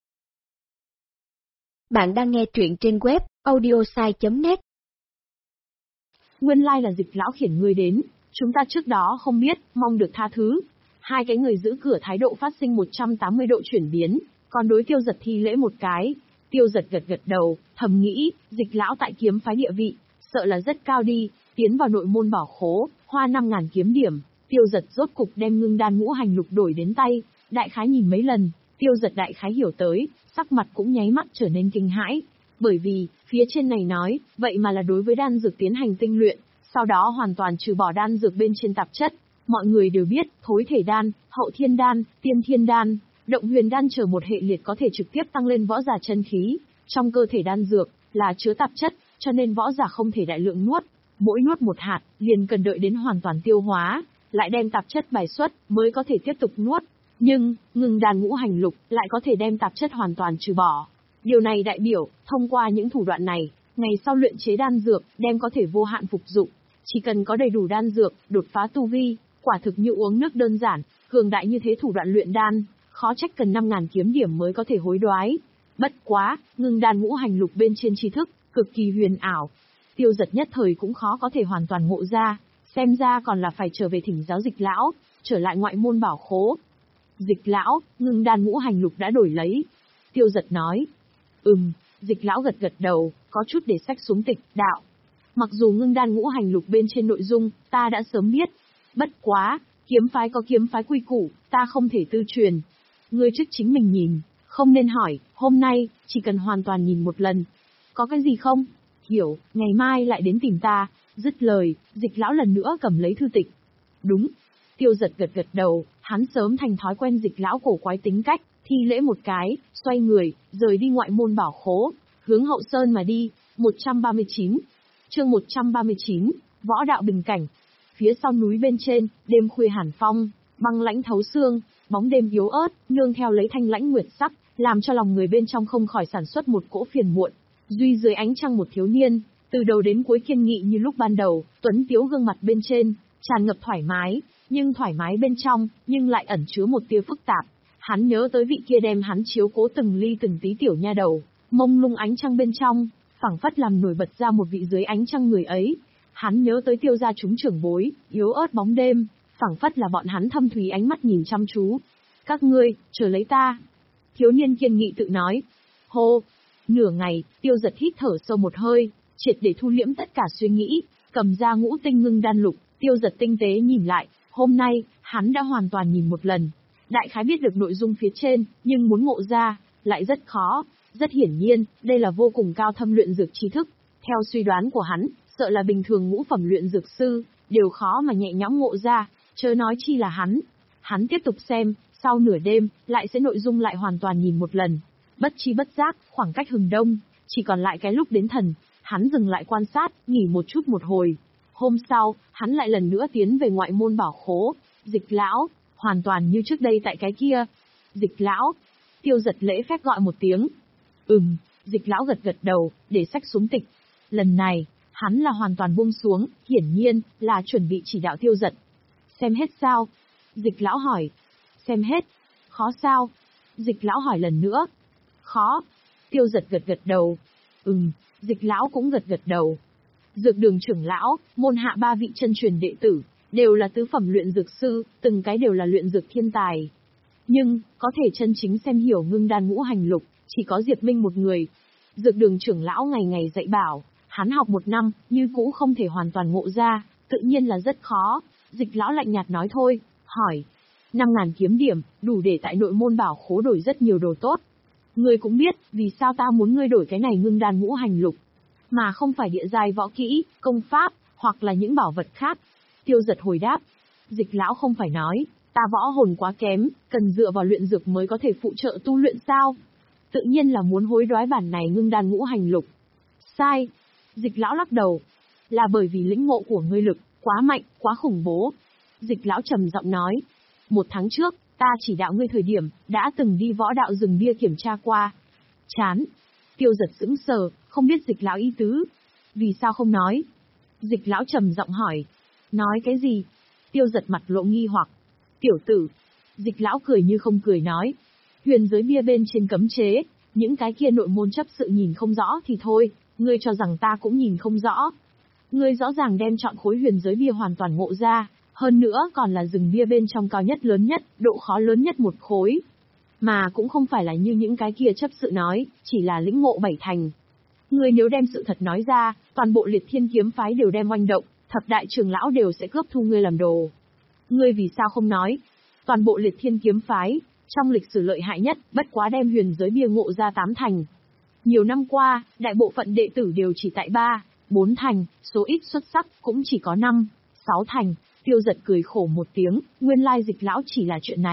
Speaker 2: Bạn đang nghe truyện trên web audiosai chấm net.
Speaker 1: Nguyên lai là Dịch lão khiển ngươi đến, chúng ta trước đó không biết, mong được tha thứ. Hai cái người giữ cửa thái độ phát sinh một trăm tám mươi độ chuyển biến, còn đối Tiêu Giật thi lễ một cái. Tiêu Giật gật gật đầu, thầm nghĩ, Dịch lão tại kiếm phái địa vị, sợ là rất cao đi, tiến vào nội môn bảo khố, hoa năm ngàn kiếm điểm. Tiêu Giật rốt cục đem ngưng đan ngũ hành lục đổi đến tay, đại khái nhìn mấy lần, Tiêu Giật đại khái hiểu tới, sắc mặt cũng nháy mắt trở nên kinh hãi, bởi vì, phía trên này nói, vậy mà là đối với đan dược tiến hành tinh luyện, sau đó hoàn toàn trừ bỏ đan dược bên trên tạp chất. Mọi người đều biết, thối thể đan, hậu thiên đan, tiên thiên đan, Động huyền đan chờ một hệ liệt có thể trực tiếp tăng lên võ giả chân khí, trong cơ thể đan dược là chứa tạp chất, cho nên võ giả không thể đại lượng nuốt, mỗi nuốt một hạt, liền cần đợi đến hoàn toàn tiêu hóa, lại đem tạp chất bài xuất, mới có thể tiếp tục nuốt. Nhưng, ngưng đan ngũ hành lục lại có thể đem tạp chất hoàn toàn trừ bỏ. Điều này đại biểu, thông qua những thủ đoạn này, ngày sau luyện chế đan dược, đem có thể vô hạn phục dụng. Chỉ cần có đầy đủ đan dược, đột phá tu vi, quả thực như uống nước đơn giản, cường đại như thế thủ đoạn luyện đan, khó trách cần năm ngàn kiếm điểm mới có thể hối đoái. Bất quá, ngưng đan ngũ hành lục bên trên tri thức, cực kỳ huyền ảo. Tiêu Giật nhất thời cũng khó có thể hoàn toàn ngộ ra, xem ra còn là phải trở về thỉnh giáo Dịch lão, trở lại ngoại môn bảo khố. Dịch lão, ngưng đan ngũ hành lục đã đổi lấy. Tiêu Giật nói. Ừm, Dịch lão gật gật đầu, có chút để sách xuống tịch, đạo. Mặc dù ngưng đan ngũ hành lục bên trên nội dung, ta đã sớm biết. Bất quá, kiếm phái có kiếm phái quy củ, ta không thể tư truyền. Ngươi trước chính mình nhìn, không nên hỏi, hôm nay, chỉ cần hoàn toàn nhìn một lần. Có cái gì không? Hiểu, ngày mai lại đến tìm ta. Dứt lời, Dịch lão lần nữa cầm lấy thư tịch. Đúng. Tiêu Giật gật gật đầu, hắn sớm thành thói quen Dịch lão cổ quái tính cách, thi lễ một cái, xoay người, rời đi ngoại môn bảo khố, hướng hậu sơn mà đi. một trăm ba mươi chín. Chương một trăm ba mươi chín, võ đạo bình cảnh. Phía sau núi bên trên, đêm khuya hàn phong, băng lãnh thấu xương, bóng đêm yếu ớt, nương theo lấy thanh lãnh nguyệt sắc, làm cho lòng người bên trong không khỏi sản xuất một cỗ phiền muộn. Duy dưới ánh trăng một thiếu niên, từ đầu đến cuối kiên nghị như lúc ban đầu, tuấn tiếu gương mặt bên trên, tràn ngập thoải mái, nhưng thoải mái bên trong, nhưng lại ẩn chứa một tia phức tạp. Hắn nhớ tới vị kia đem hắn chiếu cố từng ly từng tí tiểu nha đầu, mông lung ánh trăng bên trong, phảng phất làm nổi bật ra một vị dưới ánh trăng người ấy. Hắn nhớ tới Tiêu gia chúng trưởng bối, yếu ớt bóng đêm, phảng phất là bọn hắn thâm thúy ánh mắt nhìn chăm chú. Các ngươi, chờ lấy ta. Thiếu niên kiên nghị tự nói. Hô. Nửa ngày, Tiêu Giật hít thở sâu một hơi, triệt để thu liễm tất cả suy nghĩ, cầm ra ngũ tinh ngưng đan lục, Tiêu Giật tinh tế nhìn lại, hôm nay, hắn đã hoàn toàn nhìn một lần. Đại khái biết được nội dung phía trên, nhưng muốn ngộ ra, lại rất khó. Rất hiển nhiên, đây là vô cùng cao thâm luyện dược tri thức. Theo suy đoán của hắn, sợ là bình thường ngũ phẩm luyện dược sư, đều khó mà nhẹ nhõm ngộ ra, chớ nói chi là hắn. Hắn tiếp tục xem, sau nửa đêm, lại sẽ nội dung lại hoàn toàn nhìn một lần. Bất chi bất giác, khoảng cách hừng đông, chỉ còn lại cái lúc đến thần, hắn dừng lại quan sát, nghỉ một chút một hồi. Hôm sau, hắn lại lần nữa tiến về ngoại môn bảo khố. Dịch lão, hoàn toàn như trước đây tại cái kia. Dịch lão. Tiêu Giật lễ phép gọi một tiếng. Ừm, Dịch lão gật gật đầu, để sách xuống tịch. Lần này, hắn là hoàn toàn buông xuống, hiển nhiên, là chuẩn bị chỉ đạo Tiêu Giật. Xem hết sao? Dịch lão hỏi. Xem hết. Khó sao? Dịch lão hỏi lần nữa. Khó. Tiêu Giật gật gật đầu. Ừm, Dịch lão cũng gật gật đầu. Dược đường trưởng lão, môn hạ ba vị chân truyền đệ tử, đều là tứ phẩm luyện dược sư, từng cái đều là luyện dược thiên tài. Nhưng, có thể chân chính xem hiểu ngưng đan ngũ hành lục, chỉ có Diệp Minh một người. Dược đường trưởng lão ngày ngày dạy bảo, hắn học một năm, như cũ không thể hoàn toàn ngộ ra, tự nhiên là rất khó. Dịch lão lạnh nhạt nói thôi, hỏi. Năm ngàn kiếm điểm, đủ để tại nội môn bảo khố đổi rất nhiều đồ tốt. Ngươi cũng biết, vì sao ta muốn ngươi đổi cái này ngưng đan ngũ hành lục, mà không phải địa giai võ kỹ, công pháp, hoặc là những bảo vật khác. Tiêu Giật hồi đáp. Dịch lão không phải nói, ta võ hồn quá kém, cần dựa vào luyện dược mới có thể phụ trợ tu luyện sao? Tự nhiên là muốn hối đoái bản này ngưng đan ngũ hành lục. Sai. Dịch lão lắc đầu. Là bởi vì lĩnh ngộ của ngươi lực, quá mạnh, quá khủng bố. Dịch lão trầm giọng nói. Một tháng trước, ta chỉ đạo ngươi thời điểm, đã từng đi võ đạo rừng bia kiểm tra qua. Chán. Tiêu Giật sững sờ, không biết Dịch lão ý tứ. Vì sao không nói? Dịch lão trầm giọng hỏi. Nói cái gì? Tiêu Giật mặt lộ nghi hoặc. Tiểu tử. Dịch lão cười như không cười nói. Huyền giới bia bên trên cấm chế, những cái kia nội môn chấp sự nhìn không rõ thì thôi, ngươi cho rằng ta cũng nhìn không rõ. Ngươi rõ ràng đem chọn khối huyền giới bia hoàn toàn ngộ ra, hơn nữa còn là rừng bia bên trong cao nhất lớn nhất, độ khó lớn nhất một khối. Mà cũng không phải là như những cái kia chấp sự nói, chỉ là lĩnh ngộ bảy thành. Ngươi nếu đem sự thật nói ra, toàn bộ Liệt Thiên kiếm phái đều đem oanh động, thập đại trưởng lão đều sẽ cướp thu ngươi làm đồ. Ngươi vì sao không nói? Toàn bộ Liệt Thiên kiếm phái, trong lịch sử lợi hại nhất, bất quá đem huyền giới bia ngộ ra tám thành. Nhiều năm qua, đại bộ phận đệ tử đều chỉ tại ba, bốn thành, số ít xuất sắc cũng chỉ có năm, sáu thành. Tiêu Giật cười khổ một tiếng, nguyên lai Dịch lão chỉ là chuyện này.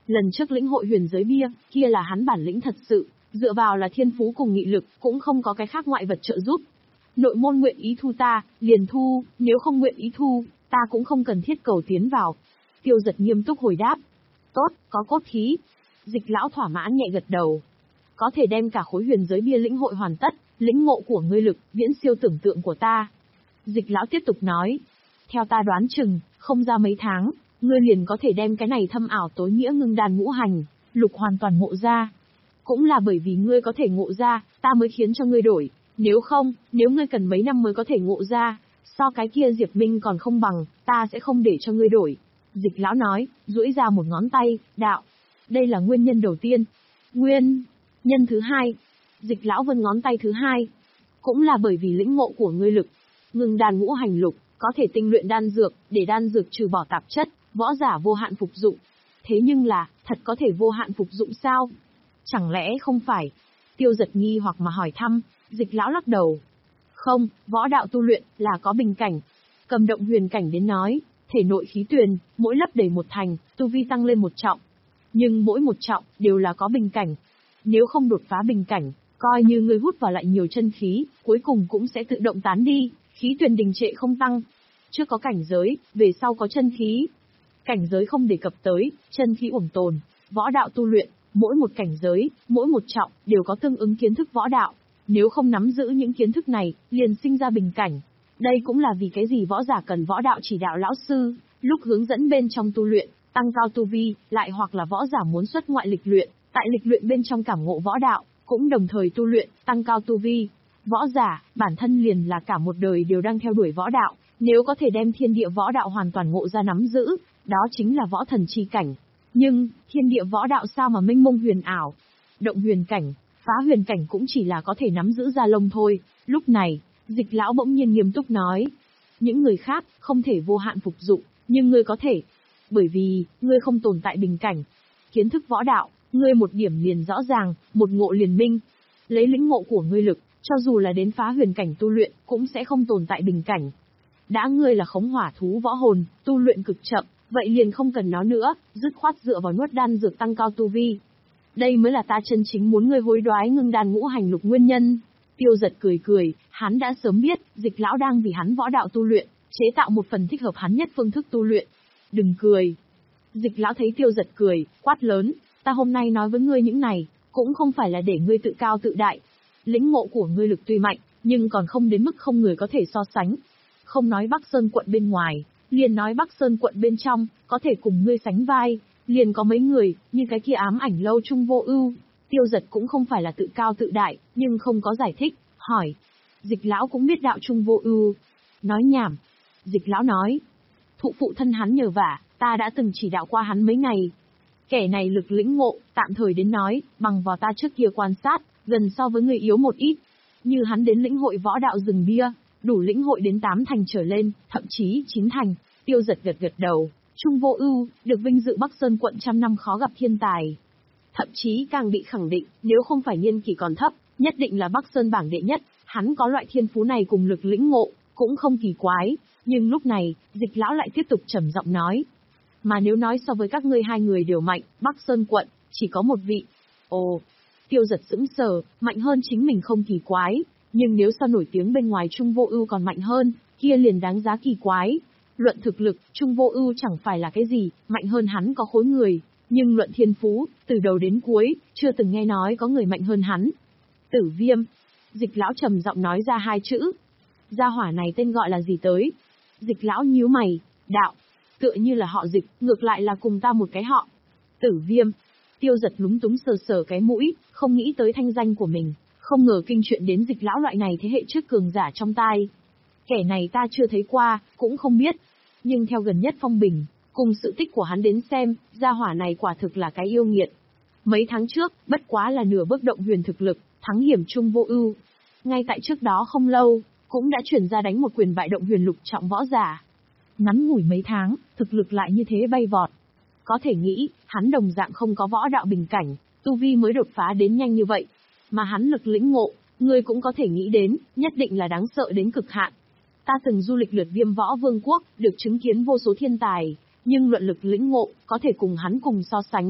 Speaker 1: Lần trước lĩnh hội huyền giới bia, kia là hắn bản lĩnh thật sự, dựa vào là thiên phú cùng nghị lực, cũng không có cái khác ngoại vật trợ giúp. Nội môn nguyện ý thu ta, liền thu, nếu không nguyện ý thu, ta cũng không cần thiết cầu tiến vào. Tiêu Giật nghiêm túc hồi đáp. Tốt, có cốt khí. Dịch lão thỏa mãn nhẹ gật đầu. Có thể đem cả khối huyền giới bia lĩnh hội hoàn tất, lĩnh ngộ của ngươi lực, viễn siêu tưởng tượng của ta. Dịch lão tiếp tục nói. Theo ta đoán chừng, không ra mấy tháng, ngươi liền có thể đem cái này thâm ảo tối nghĩa ngưng đàn ngũ hành, lục hoàn toàn ngộ ra. Cũng là bởi vì ngươi có thể ngộ ra, ta mới khiến cho ngươi đổi. Nếu không, nếu ngươi cần mấy năm mới có thể ngộ ra, so cái kia Diệp Minh còn không bằng, ta sẽ không để cho ngươi đổi. Dịch lão nói, duỗi ra một ngón tay, đạo. Đây là nguyên nhân đầu tiên. Nguyên nhân thứ hai. Dịch lão vươn ngón tay thứ hai. Cũng là bởi vì lĩnh ngộ của ngươi lực. Ngưng đàn ngũ hành lục, có thể tinh luyện đan dược, để đan dược trừ bỏ tạp chất, võ giả vô hạn phục dụng. Thế nhưng là, thật có thể vô hạn phục dụng sao? Chẳng lẽ không phải? Tiêu Giật nghi hoặc mà hỏi thăm, Dịch lão lắc đầu. Không, võ đạo tu luyện, là có bình cảnh. Cầm động huyền cảnh đến nói, thể nội khí tuyền, mỗi lấp đầy một thành, tu vi tăng lên một trọng. Nhưng mỗi một trọng, đều là có bình cảnh. Nếu không đột phá bình cảnh, coi như ngươi hút vào lại nhiều chân khí, cuối cùng cũng sẽ tự động tán đi, khí tuyền đình trệ không tăng. Trước có cảnh giới, về sau có chân khí. Cảnh giới không đề cập tới, chân khí ổn tồn, võ đạo tu luyện, mỗi một cảnh giới, mỗi một trọng, đều có tương ứng kiến thức võ đạo. Nếu không nắm giữ những kiến thức này, liền sinh ra bình cảnh. Đây cũng là vì cái gì võ giả cần võ đạo chỉ đạo lão sư, lúc hướng dẫn bên trong tu luyện, tăng cao tu vi, lại hoặc là võ giả muốn xuất ngoại lịch luyện, tại lịch luyện bên trong cảm ngộ võ đạo, cũng đồng thời tu luyện, tăng cao tu vi. Võ giả, bản thân liền là cả một đời đều đang theo đuổi võ đạo, nếu có thể đem thiên địa võ đạo hoàn toàn ngộ ra nắm giữ, đó chính là võ thần chi cảnh. Nhưng, thiên địa võ đạo sao mà mênh mông huyền ảo? Động huyền cảnh, phá huyền cảnh cũng chỉ là có thể nắm giữ ra lông thôi. Lúc này, Dịch lão bỗng nhiên nghiêm túc nói. Những người khác, không thể vô hạn phục dụng, nhưng ngươi có thể. Bởi vì, ngươi không tồn tại bình cảnh. Kiến thức võ đạo, ngươi một điểm liền rõ ràng, một ngộ liền minh. Lấy lĩnh ngộ của ngươi lực, cho dù là đến phá huyền cảnh tu luyện, cũng sẽ không tồn tại bình cảnh. Đã ngươi là khống hỏa thú võ hồn, tu luyện cực chậm, vậy liền không cần nó nữa, dứt khoát dựa vào nuốt đan dược tăng cao tu vi. Đây mới là ta chân chính muốn ngươi hối đoái ngưng đàn ngũ hành lục nguyên nhân. Tiêu Giật cười cười, hắn đã sớm biết, Dịch lão đang vì hắn võ đạo tu luyện, chế tạo một phần thích hợp hắn nhất phương thức tu luyện. Đừng cười. Dịch lão thấy Tiêu Giật cười, quát lớn, ta hôm nay nói với ngươi những này, cũng không phải là để ngươi tự cao tự đại. Lĩnh ngộ của ngươi lực tuy mạnh, nhưng còn không đến mức không người có thể so sánh. Không nói Bắc Sơn quận bên ngoài, liền nói Bắc Sơn quận bên trong, có thể cùng ngươi sánh vai, liền có mấy người, như cái kia ám ảnh lâu Trung Vô Ưu. Tiêu Giật cũng không phải là tự cao tự đại, nhưng không có giải thích, hỏi. Dịch lão cũng biết đạo Trung Vô Ưu. Nói nhảm. Dịch lão nói. Thụ phụ thân hắn nhờ vả, ta đã từng chỉ đạo qua hắn mấy ngày. Kẻ này lực lĩnh ngộ, tạm thời đến nói, bằng vào ta trước kia quan sát, gần so với người yếu một ít. Như hắn đến lĩnh hội võ đạo rừng bia, đủ lĩnh hội đến tám thành trở lên, thậm chí chín thành. Tiêu Giật gật gật đầu. Trung Vô Ưu, được vinh dự Bắc Sơn quận trăm năm khó gặp thiên tài. Thậm chí càng bị khẳng định, nếu không phải niên kỷ còn thấp, nhất định là Bắc Sơn bảng đệ nhất, hắn có loại thiên phú này cùng lực lĩnh ngộ, cũng không kỳ quái. Nhưng lúc này, Dịch lão lại tiếp tục trầm giọng nói. Mà nếu nói so với các ngươi hai người đều mạnh, Bắc Sơn quận, chỉ có một vị. Ồ, Tiêu Giật sững sờ, mạnh hơn chính mình không kỳ quái, nhưng nếu so nổi tiếng bên ngoài Trung Vô Ưu còn mạnh hơn, kia liền đáng giá kỳ quái. Luận thực lực, Trung Vô Ưu chẳng phải là cái gì, mạnh hơn hắn có khối người, nhưng luận thiên phú, từ đầu đến cuối, chưa từng nghe nói có người mạnh hơn hắn. Tử Viêm. Dịch lão trầm giọng nói ra hai chữ. Gia hỏa này tên gọi là gì tới? Dịch lão nhíu mày, đạo. Tựa như là họ Dịch, ngược lại là cùng ta một cái họ. Tử Viêm. Tiêu Giật lúng túng sờ sờ cái mũi, không nghĩ tới thanh danh của mình, không ngờ kinh chuyện đến Dịch lão loại này thế hệ trước cường giả trong tai. Kẻ này ta chưa thấy qua, cũng không biết. Nhưng theo gần nhất phong bình, cùng sự tích của hắn đến xem, gia hỏa này quả thực là cái yêu nghiệt. Mấy tháng trước, bất quá là nửa bước động huyền thực lực, thắng hiểm Trung Vô Ưu. Ngay tại trước đó không lâu, cũng đã chuyển ra đánh một quyền bại động huyền lục trọng võ giả. Ngắn ngủi mấy tháng, thực lực lại như thế bay vọt. Có thể nghĩ, hắn đồng dạng không có võ đạo bình cảnh, tu vi mới đột phá đến nhanh như vậy. Mà hắn lực lĩnh ngộ, người cũng có thể nghĩ đến, nhất định là đáng sợ đến cực hạn. Ta từng du lịch lượt Viêm Võ Vương quốc, được chứng kiến vô số thiên tài, nhưng luận lực lĩnh ngộ, có thể cùng hắn cùng so sánh,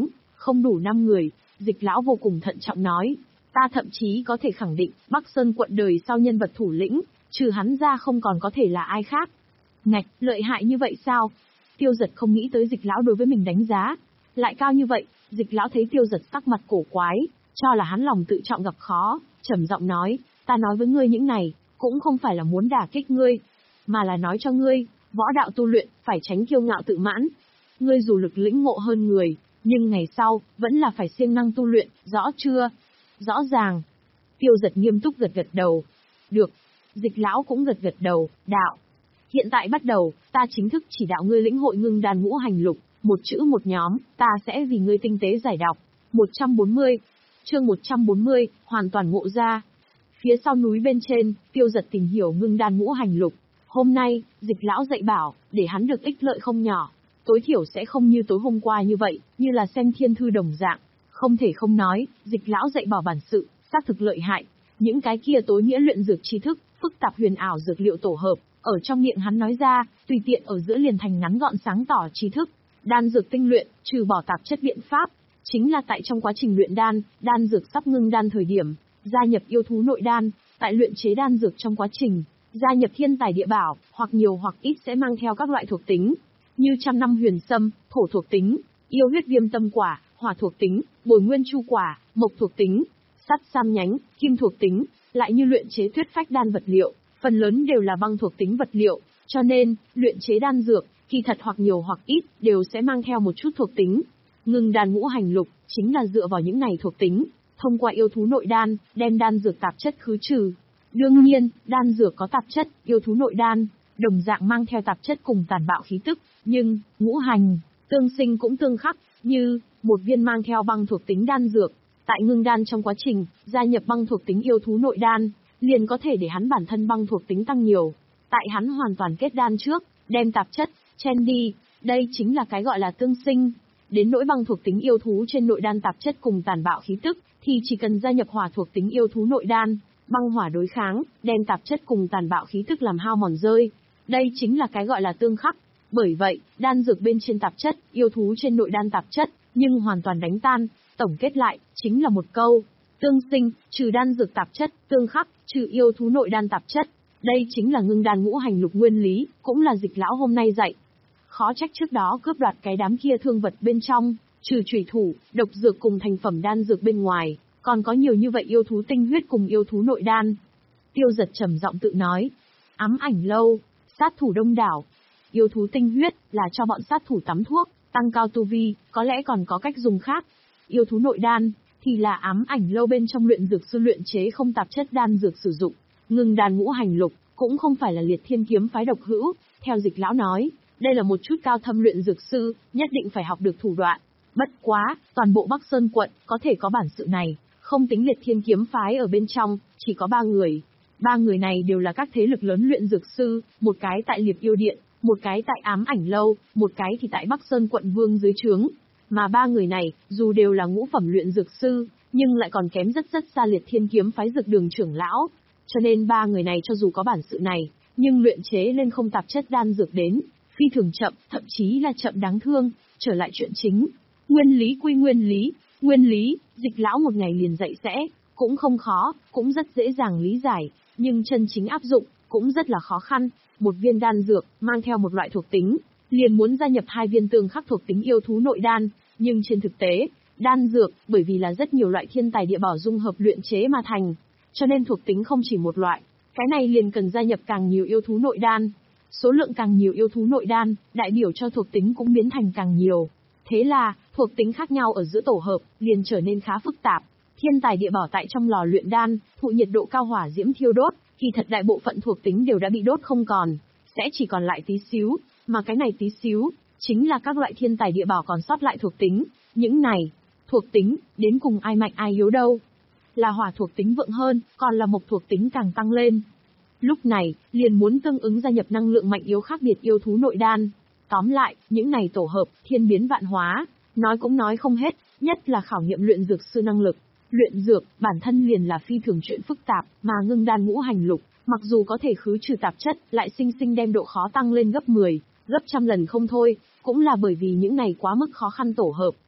Speaker 1: Không đủ năm người, Dịch lão vô cùng thận trọng nói. Ta thậm chí có thể khẳng định, Bắc Sơn quận đời sau nhân vật thủ lĩnh, trừ hắn ra không còn có thể là ai khác. Ngạch, lợi hại như vậy sao? Tiêu Giật không nghĩ tới Dịch lão đối với mình đánh giá lại cao như vậy. Dịch lão thấy Tiêu Giật sắc mặt cổ quái, cho là hắn lòng tự trọng gặp khó, trầm giọng nói, ta nói với ngươi những này, cũng không phải là muốn đả kích ngươi, mà là nói cho ngươi, võ đạo tu luyện, phải tránh kiêu ngạo tự mãn. Ngươi dù lực lĩnh ngộ hơn người, nhưng ngày sau, vẫn là phải siêng năng tu luyện, rõ chưa? Rõ ràng. Tiêu Giật nghiêm túc gật gật đầu. Được. Dịch lão cũng gật gật đầu, đạo. Hiện tại bắt đầu, ta chính thức chỉ đạo ngươi lĩnh hội ngưng đan ngũ hành lục, một chữ một nhóm, ta sẽ vì ngươi tinh tế giải đọc. một trăm bốn mươi. Chương một trăm bốn mươi, hoàn toàn ngộ ra. Phía sau núi bên trên, Tiêu Giật tìm hiểu ngưng đan ngũ hành lục. Hôm nay, Dịch lão dạy bảo, để hắn được ích lợi không nhỏ. Tối thiểu sẽ không như tối hôm qua như vậy, như là xem thiên thư đồng dạng. Không thể không nói, Dịch lão dạy bảo bản sự, xác thực lợi hại. Những cái kia tối nghĩa luyện dược tri thức, phức tạp huyền ảo dược liệu tổ hợp, ở trong miệng hắn nói ra, tùy tiện ở giữa liền thành ngắn gọn sáng tỏ tri thức. Đan dược tinh luyện, trừ bỏ tạp chất biện pháp, chính là tại trong quá trình luyện đan, đan dược sắp ngưng đan thời điểm, gia nhập yêu thú nội đan, tại luyện chế đan dược trong quá trình, gia nhập thiên tài địa bảo, hoặc nhiều hoặc ít sẽ mang theo các loại thuộc tính, như trăm năm huyền sâm, thổ thuộc tính, yêu huyết viêm tâm quả, hỏa thuộc tính, bồi nguyên chu quả, mộc thuộc tính, sắt sam nhánh, kim thuộc tính, lại như luyện chế tuyết phách đan vật liệu, phần lớn đều là băng thuộc tính vật liệu, cho nên, luyện chế đan dược, kỳ thật hoặc nhiều hoặc ít, đều sẽ mang theo một chút thuộc tính. Ngưng đan ngũ hành lục, chính là dựa vào những này thuộc tính, thông qua yêu thú nội đan, đem đan dược tạp chất khứ trừ. Đương nhiên, đan dược có tạp chất, yêu thú nội đan, đồng dạng mang theo tạp chất cùng tàn bạo khí tức, nhưng, ngũ hành, tương sinh cũng tương khắc, như, một viên mang theo băng thuộc tính đan dược, tại ngưng đan trong quá trình, gia nhập băng thuộc tính yêu thú nội đan, liền có thể để hắn bản thân băng thuộc tính tăng nhiều. Tại hắn hoàn toàn kết đan trước, đem tạp chất, chen đi, đây chính là cái gọi là tương sinh. Đến nỗi băng thuộc tính yêu thú trên nội đan tạp chất cùng tàn bạo khí tức, thì chỉ cần gia nhập hỏa thuộc tính yêu thú nội đan, băng hỏa đối kháng, đem tạp chất cùng tàn bạo khí tức làm hao mòn rơi. Đây chính là cái gọi là tương khắc. Bởi vậy, đan dược bên trên tạp chất, yêu thú trên nội đan tạp chất, nhưng hoàn toàn đánh tan, tổng kết lại, chính là một câu. Tương sinh, trừ đan dược tạp chất, tương khắc, trừ yêu thú nội đan tạp chất. Đây chính là ngưng đan ngũ hành lục nguyên lý, cũng là Dịch lão hôm nay dạy. Khó trách trước đó cướp đoạt cái đám kia thương vật bên trong, trừ chủy thủ, độc dược cùng thành phẩm đan dược bên ngoài, còn có nhiều như vậy yêu thú tinh huyết cùng yêu thú nội đan. Tiêu Giật trầm giọng tự nói, ám ảnh lâu, sát thủ đông đảo. Yêu thú tinh huyết là cho bọn sát thủ tắm thuốc, tăng cao tu vi, có lẽ còn có cách dùng khác. Yêu thú nội đan thì là ám ảnh lâu bên trong luyện dược sư luyện chế không tạp chất đan dược sử dụng. Ngưng đan ngũ hành lục cũng không phải là liệt thiên kiếm phái độc hữu, theo Dịch lão nói, đây là một chút cao thâm luyện dược sư, nhất định phải học được thủ đoạn. Bất quá, toàn bộ Bắc Sơn quận có thể có bản sự này, không tính liệt thiên kiếm phái ở bên trong, chỉ có ba người. Ba người này đều là các thế lực lớn luyện dược sư, một cái tại Liệp Yêu Điện, một cái tại Ám Ảnh Lâu, một cái thì tại Bắc Sơn quận vương dưới trướng. Mà ba người này, dù đều là ngũ phẩm luyện dược sư, nhưng lại còn kém rất rất xa liệt thiên kiếm phái dược đường trưởng lão. Cho nên ba người này cho dù có bản sự này, nhưng luyện chế lên không tạp chất đan dược đến, phi thường chậm, thậm chí là chậm đáng thương. Trở lại chuyện chính. Nguyên lý quy nguyên lý, nguyên lý, Dịch lão một ngày liền dạy sẽ, cũng không khó, cũng rất dễ dàng lý giải, nhưng chân chính áp dụng, cũng rất là khó khăn. Một viên đan dược, mang theo một loại thuộc tính, liền muốn gia nhập hai viên tương khắc thuộc tính yêu thú nội đan, nhưng trên thực tế, đan dược, bởi vì là rất nhiều loại thiên tài địa bảo dung hợp luyện chế mà thành, cho nên thuộc tính không chỉ một loại, cái này liền cần gia nhập càng nhiều yêu thú nội đan. Số lượng càng nhiều yêu thú nội đan, đại biểu cho thuộc tính cũng biến thành càng nhiều. Thế là, thuộc tính khác nhau ở giữa tổ hợp, liền trở nên khá phức tạp. Thiên tài địa bảo tại trong lò luyện đan, thụ nhiệt độ cao hỏa diễm thiêu đốt, thì thật đại bộ phận thuộc tính đều đã bị đốt không còn, sẽ chỉ còn lại tí xíu, mà cái này tí xíu, chính là các loại thiên tài địa bảo còn sót lại thuộc tính. Những này, thuộc tính, đến cùng ai mạnh ai yếu đâu. Là hỏa thuộc tính vượng hơn, còn là mộc thuộc tính càng tăng lên. Lúc này, liền muốn tương ứng gia nhập năng lượng mạnh yếu khác biệt yêu thú nội đan. Tóm lại, những này tổ hợp, thiên biến vạn hóa, nói cũng nói không hết, nhất là khảo nghiệm luyện dược sư năng lực. Luyện dược, bản thân liền là phi thường chuyện phức tạp, mà ngưng đan ngũ hành lục, mặc dù có thể khứ trừ tạp chất, lại sinh sinh đem độ khó tăng lên gấp mười, gấp trăm lần không thôi, cũng là bởi vì những này quá mức khó khăn tổ hợp,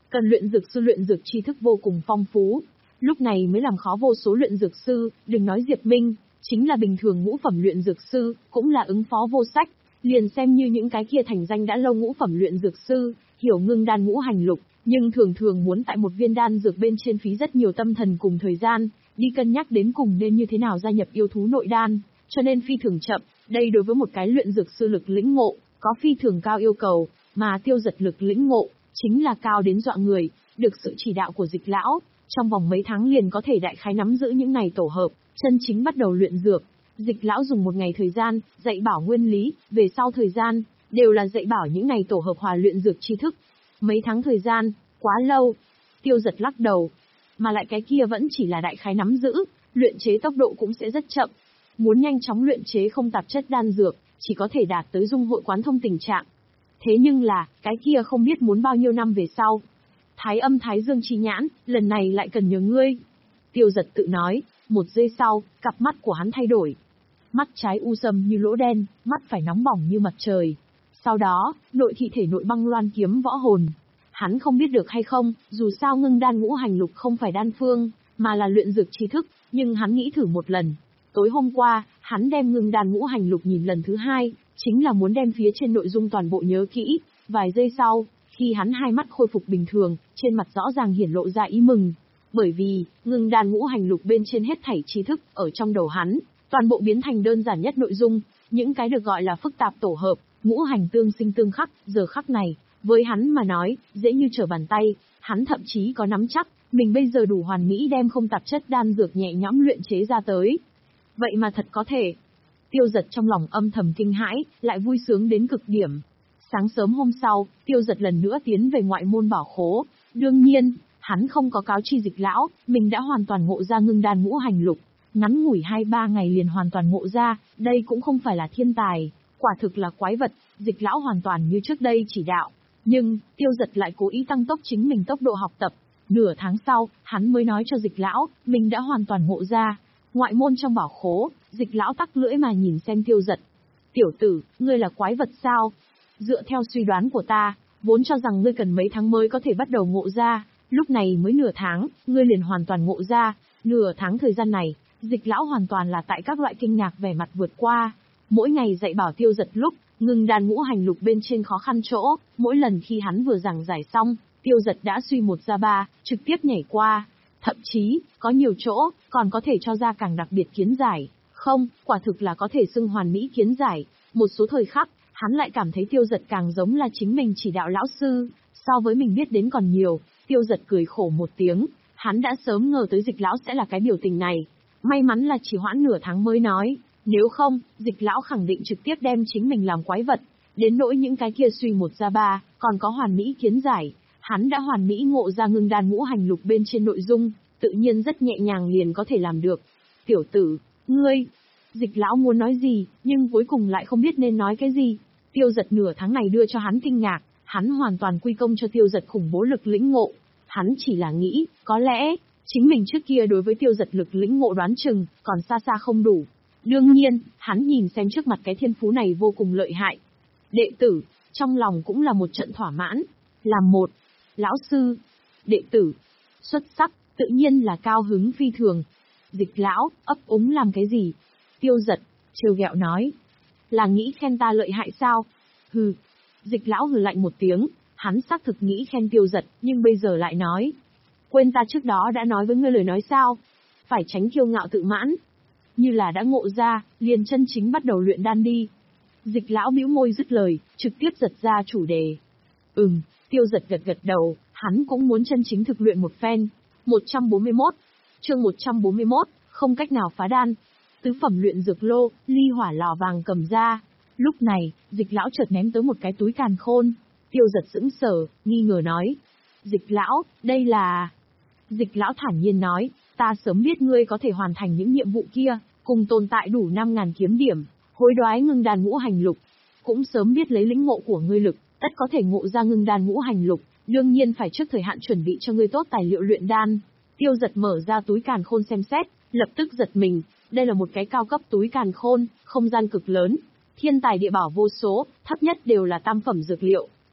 Speaker 1: cần luyện dược sư luyện dược tri thức vô cùng phong phú. Lúc này mới làm khó vô số luyện dược sư, đừng nói Diệp Minh, chính là bình thường ngũ phẩm luyện dược sư, cũng là ứng phó vô sách. Liền xem như những cái kia thành danh đã lâu ngũ phẩm luyện dược sư, hiểu ngưng đan ngũ hành lục, nhưng thường thường muốn tại một viên đan dược bên trên phí rất nhiều tâm thần cùng thời gian, đi cân nhắc đến cùng nên như thế nào gia nhập yêu thú nội đan, cho nên phi thường chậm. Đây đối với một cái luyện dược sư lực lĩnh ngộ, có phi thường cao yêu cầu, mà Tiêu Dật lực lĩnh ngộ, chính là cao đến dọa người, được sự chỉ đạo của Dịch lão, trong vòng mấy tháng liền có thể đại khái nắm giữ những này tổ hợp, chân chính bắt đầu luyện dược. Dịch lão dùng một ngày thời gian, dạy bảo nguyên lý, về sau thời gian, đều là dạy bảo những này tổ hợp hòa luyện dược tri thức. Mấy tháng thời gian, quá lâu. Tiêu Dật lắc đầu. Mà lại cái kia vẫn chỉ là đại khái nắm giữ, luyện chế tốc độ cũng sẽ rất chậm. Muốn nhanh chóng luyện chế không tạp chất đan dược, chỉ có thể đạt tới dung hội quán thông tình trạng. Thế nhưng là, cái kia không biết muốn bao nhiêu năm về sau. Thái âm thái dương chi nhãn, lần này lại cần nhờ ngươi. Tiêu Dật tự nói, một giây sau, cặp mắt của hắn thay đổi. Mắt trái u sầm như lỗ đen, mắt phải nóng bỏng như mặt trời. Sau đó, nội thị thể nội băng loan kiếm võ hồn. Hắn không biết được hay không, dù sao ngưng đan ngũ hành lục không phải đan phương, mà là luyện dược tri thức, nhưng hắn nghĩ thử một lần. Tối hôm qua, hắn đem ngưng đan ngũ hành lục nhìn lần thứ hai, chính là muốn đem phía trên nội dung toàn bộ nhớ kỹ. Vài giây sau, khi hắn hai mắt khôi phục bình thường, trên mặt rõ ràng hiển lộ ra ý mừng. Bởi vì, ngưng đan ngũ hành lục bên trên hết thảy tri thức, ở trong đầu hắn, toàn bộ biến thành đơn giản nhất nội dung, những cái được gọi là phức tạp tổ hợp, ngũ hành tương sinh tương khắc, giờ khắc này, với hắn mà nói, dễ như trở bàn tay, hắn thậm chí có nắm chắc, mình bây giờ đủ hoàn mỹ đem không tạp chất đan dược nhẹ nhõm luyện chế ra tới. Vậy mà thật có thể. Tiêu Dật trong lòng âm thầm kinh hãi, lại vui sướng đến cực điểm. Sáng sớm hôm sau, Tiêu Dật lần nữa tiến về ngoại môn bảo khố. Đương nhiên, hắn không có cáo chi Dịch lão, mình đã hoàn toàn ngộ ra ngưng đan ngũ hành lục. Ngắn ngủi hai ba ngày liền hoàn toàn ngộ ra, đây cũng không phải là thiên tài, quả thực là quái vật. Dịch lão hoàn toàn như trước đây chỉ đạo. Nhưng, Tiêu Dật lại cố ý tăng tốc chính mình tốc độ học tập. Nửa tháng sau, hắn mới nói cho Dịch lão, mình đã hoàn toàn ngộ ra. Ngoại môn trong bảo khố, Dịch lão tắc lưỡi mà nhìn xem Tiêu Dật. Tiểu tử, ngươi là quái vật sao? Dựa theo suy đoán của ta, vốn cho rằng ngươi cần mấy tháng mới có thể bắt đầu ngộ ra, lúc này mới nửa tháng, ngươi liền hoàn toàn ngộ ra. Nửa tháng thời gian này, Dịch lão hoàn toàn là tại các loại kinh ngạc vẻ mặt vượt qua. Mỗi ngày dạy bảo Tiêu Dật lúc, ngưng đan ngũ hành lục bên trên khó khăn chỗ, mỗi lần khi hắn vừa giảng giải xong, Tiêu Dật đã suy một ra ba, trực tiếp nhảy qua. Thậm chí, có nhiều chỗ, còn có thể cho ra càng đặc biệt kiến giải. Không, quả thực là có thể xưng hoàn mỹ kiến giải. Một số thời khắc, hắn lại cảm thấy Tiêu Dật càng giống là chính mình chỉ đạo lão sư, so với mình biết đến còn nhiều. Tiêu Dật cười khổ một tiếng, hắn đã sớm ngờ tới Dịch lão sẽ là cái biểu tình này. May mắn là chỉ hoãn nửa tháng mới nói, nếu không, Dịch lão khẳng định trực tiếp đem chính mình làm quái vật. Đến nỗi những cái kia suy một ra ba, còn có hoàn mỹ kiến giải. Hắn đã hoàn mỹ ngộ ra ngưng đan ngũ hành lục bên trên nội dung, tự nhiên rất nhẹ nhàng liền có thể làm được. Tiểu tử, ngươi, Dịch lão muốn nói gì, nhưng cuối cùng lại không biết nên nói cái gì. Tiêu Dật nửa tháng này đưa cho hắn kinh ngạc, hắn hoàn toàn quy công cho Tiêu Dật khủng bố lực lĩnh ngộ. Hắn chỉ là nghĩ, có lẽ, chính mình trước kia đối với Tiêu Dật lực lĩnh ngộ đoán chừng, còn xa xa không đủ. Đương nhiên, hắn nhìn xem trước mặt cái thiên phú này vô cùng lợi hại. Đệ tử, trong lòng cũng là một trận thỏa mãn. Làm một, lão sư, đệ tử, xuất sắc, tự nhiên là cao hứng phi thường. Dịch lão, ấp úng làm cái gì? Tiêu Dật, trêu ghẹo nói. Là nghĩ khen ta lợi hại sao? Hừ. Dịch lão hừ lạnh một tiếng, hắn xác thực nghĩ khen Tiêu Dật, nhưng bây giờ lại nói. Quên ta trước đó đã nói với ngươi lời nói sao? Phải tránh kiêu ngạo tự mãn. Như là đã ngộ ra, liền chân chính bắt đầu luyện đan đi. Dịch lão bĩu môi dứt lời, trực tiếp giật ra chủ đề. Ừm, Tiêu Dật gật gật đầu, hắn cũng muốn chân chính thực luyện một phen. một trăm bốn mươi mốt, chương một trăm bốn mươi mốt, không cách nào phá đan. Tứ phẩm luyện dược lô, ly hỏa lò vàng cầm ra. Lúc này, Dịch lão chợt ném tới một cái túi càn khôn. Tiêu Dật sững sờ, nghi ngờ nói. Dịch lão, đây là... Dịch lão thản nhiên nói, ta sớm biết ngươi có thể hoàn thành những nhiệm vụ kia, cùng tồn tại đủ năm ngàn kiếm điểm, hối đoái ngưng đan ngũ hành lục. Cũng sớm biết lấy lĩnh ngộ của ngươi lực, tất có thể ngộ ra ngưng đan ngũ hành lục, đương nhiên phải trước thời hạn chuẩn bị cho ngươi tốt tài liệu luyện đan. Tiêu Dật mở ra túi càn khôn xem xét, lập tức giật mình, đây là một cái cao cấp túi càn khôn, không gian cực lớn, thiên tài địa bảo vô số, thấp nhất đều là tam phẩm dược liệu.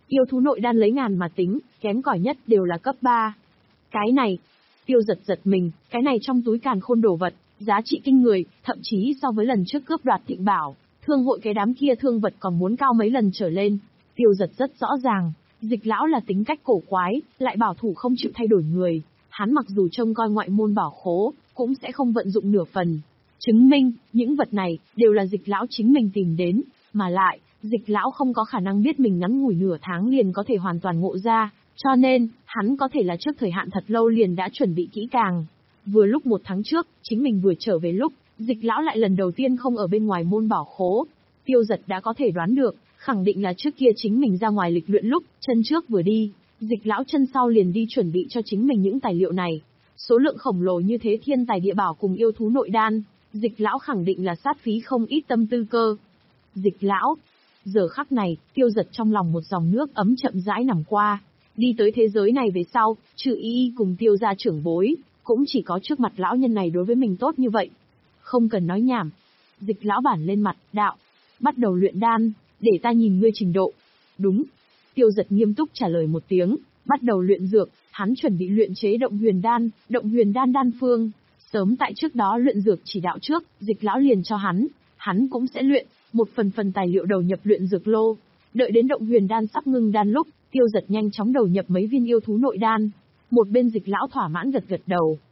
Speaker 1: Yêu thú nội đan lấy ngàn mà tính, kém cỏi nhất đều là cấp ba. Cái này, Tiêu Giật giật mình, cái này trong túi càn khôn đồ vật, giá trị kinh người, thậm chí so với lần trước cướp đoạt Thịnh Bảo, thương hội cái đám kia thương vật còn muốn cao mấy lần trở lên. Tiêu Giật rất rõ ràng, Dịch lão là tính cách cổ quái, lại bảo thủ không chịu thay đổi người, hắn mặc dù trông coi ngoại môn bảo khố, cũng sẽ không vận dụng nửa phần. Chứng minh, những vật này, đều là Dịch lão chính mình tìm đến, mà lại, Dịch lão không có khả năng biết mình ngắn ngủi nửa tháng liền có thể hoàn toàn ngộ ra, cho nên, hắn có thể là trước thời hạn thật lâu liền đã chuẩn bị kỹ càng. Vừa lúc một tháng trước, chính mình vừa trở về lúc, Dịch lão lại lần đầu tiên không ở bên ngoài môn bảo khố. Tiêu Giật đã có thể đoán được, khẳng định là trước kia chính mình ra ngoài lịch luyện lúc, chân trước vừa đi, Dịch lão chân sau liền đi chuẩn bị cho chính mình những tài liệu này. Số lượng khổng lồ như thế thiên tài địa bảo cùng yêu thú nội đan, Dịch lão khẳng định là sát phí không ít tâm tư cơ. Dịch lão, giờ khắc này, Tiêu Giật trong lòng một dòng nước ấm chậm rãi nằm qua. Đi tới thế giới này về sau, trừ y y cùng Tiêu gia trưởng bối, cũng chỉ có trước mặt lão nhân này đối với mình tốt như vậy. Không cần nói nhảm. Dịch lão bản lên mặt, đạo. Bắt đầu luyện đan, để ta nhìn ngươi trình độ. Đúng. Tiêu Giật nghiêm túc trả lời một tiếng, bắt đầu luyện dược, hắn chuẩn bị luyện chế động huyền đan, động huyền đan đan phương. Sớm tại trước đó luyện dược chỉ đạo trước, Dịch lão liền cho hắn, hắn cũng sẽ luyện, một phần phần tài liệu đầu nhập luyện dược lô. Đợi đến động huyền đan sắp ngưng đan lúc, Tiêu Giật nhanh chóng đầu nhập mấy viên yêu thú nội đan. Một bên Dịch lão thỏa mãn gật gật đầu,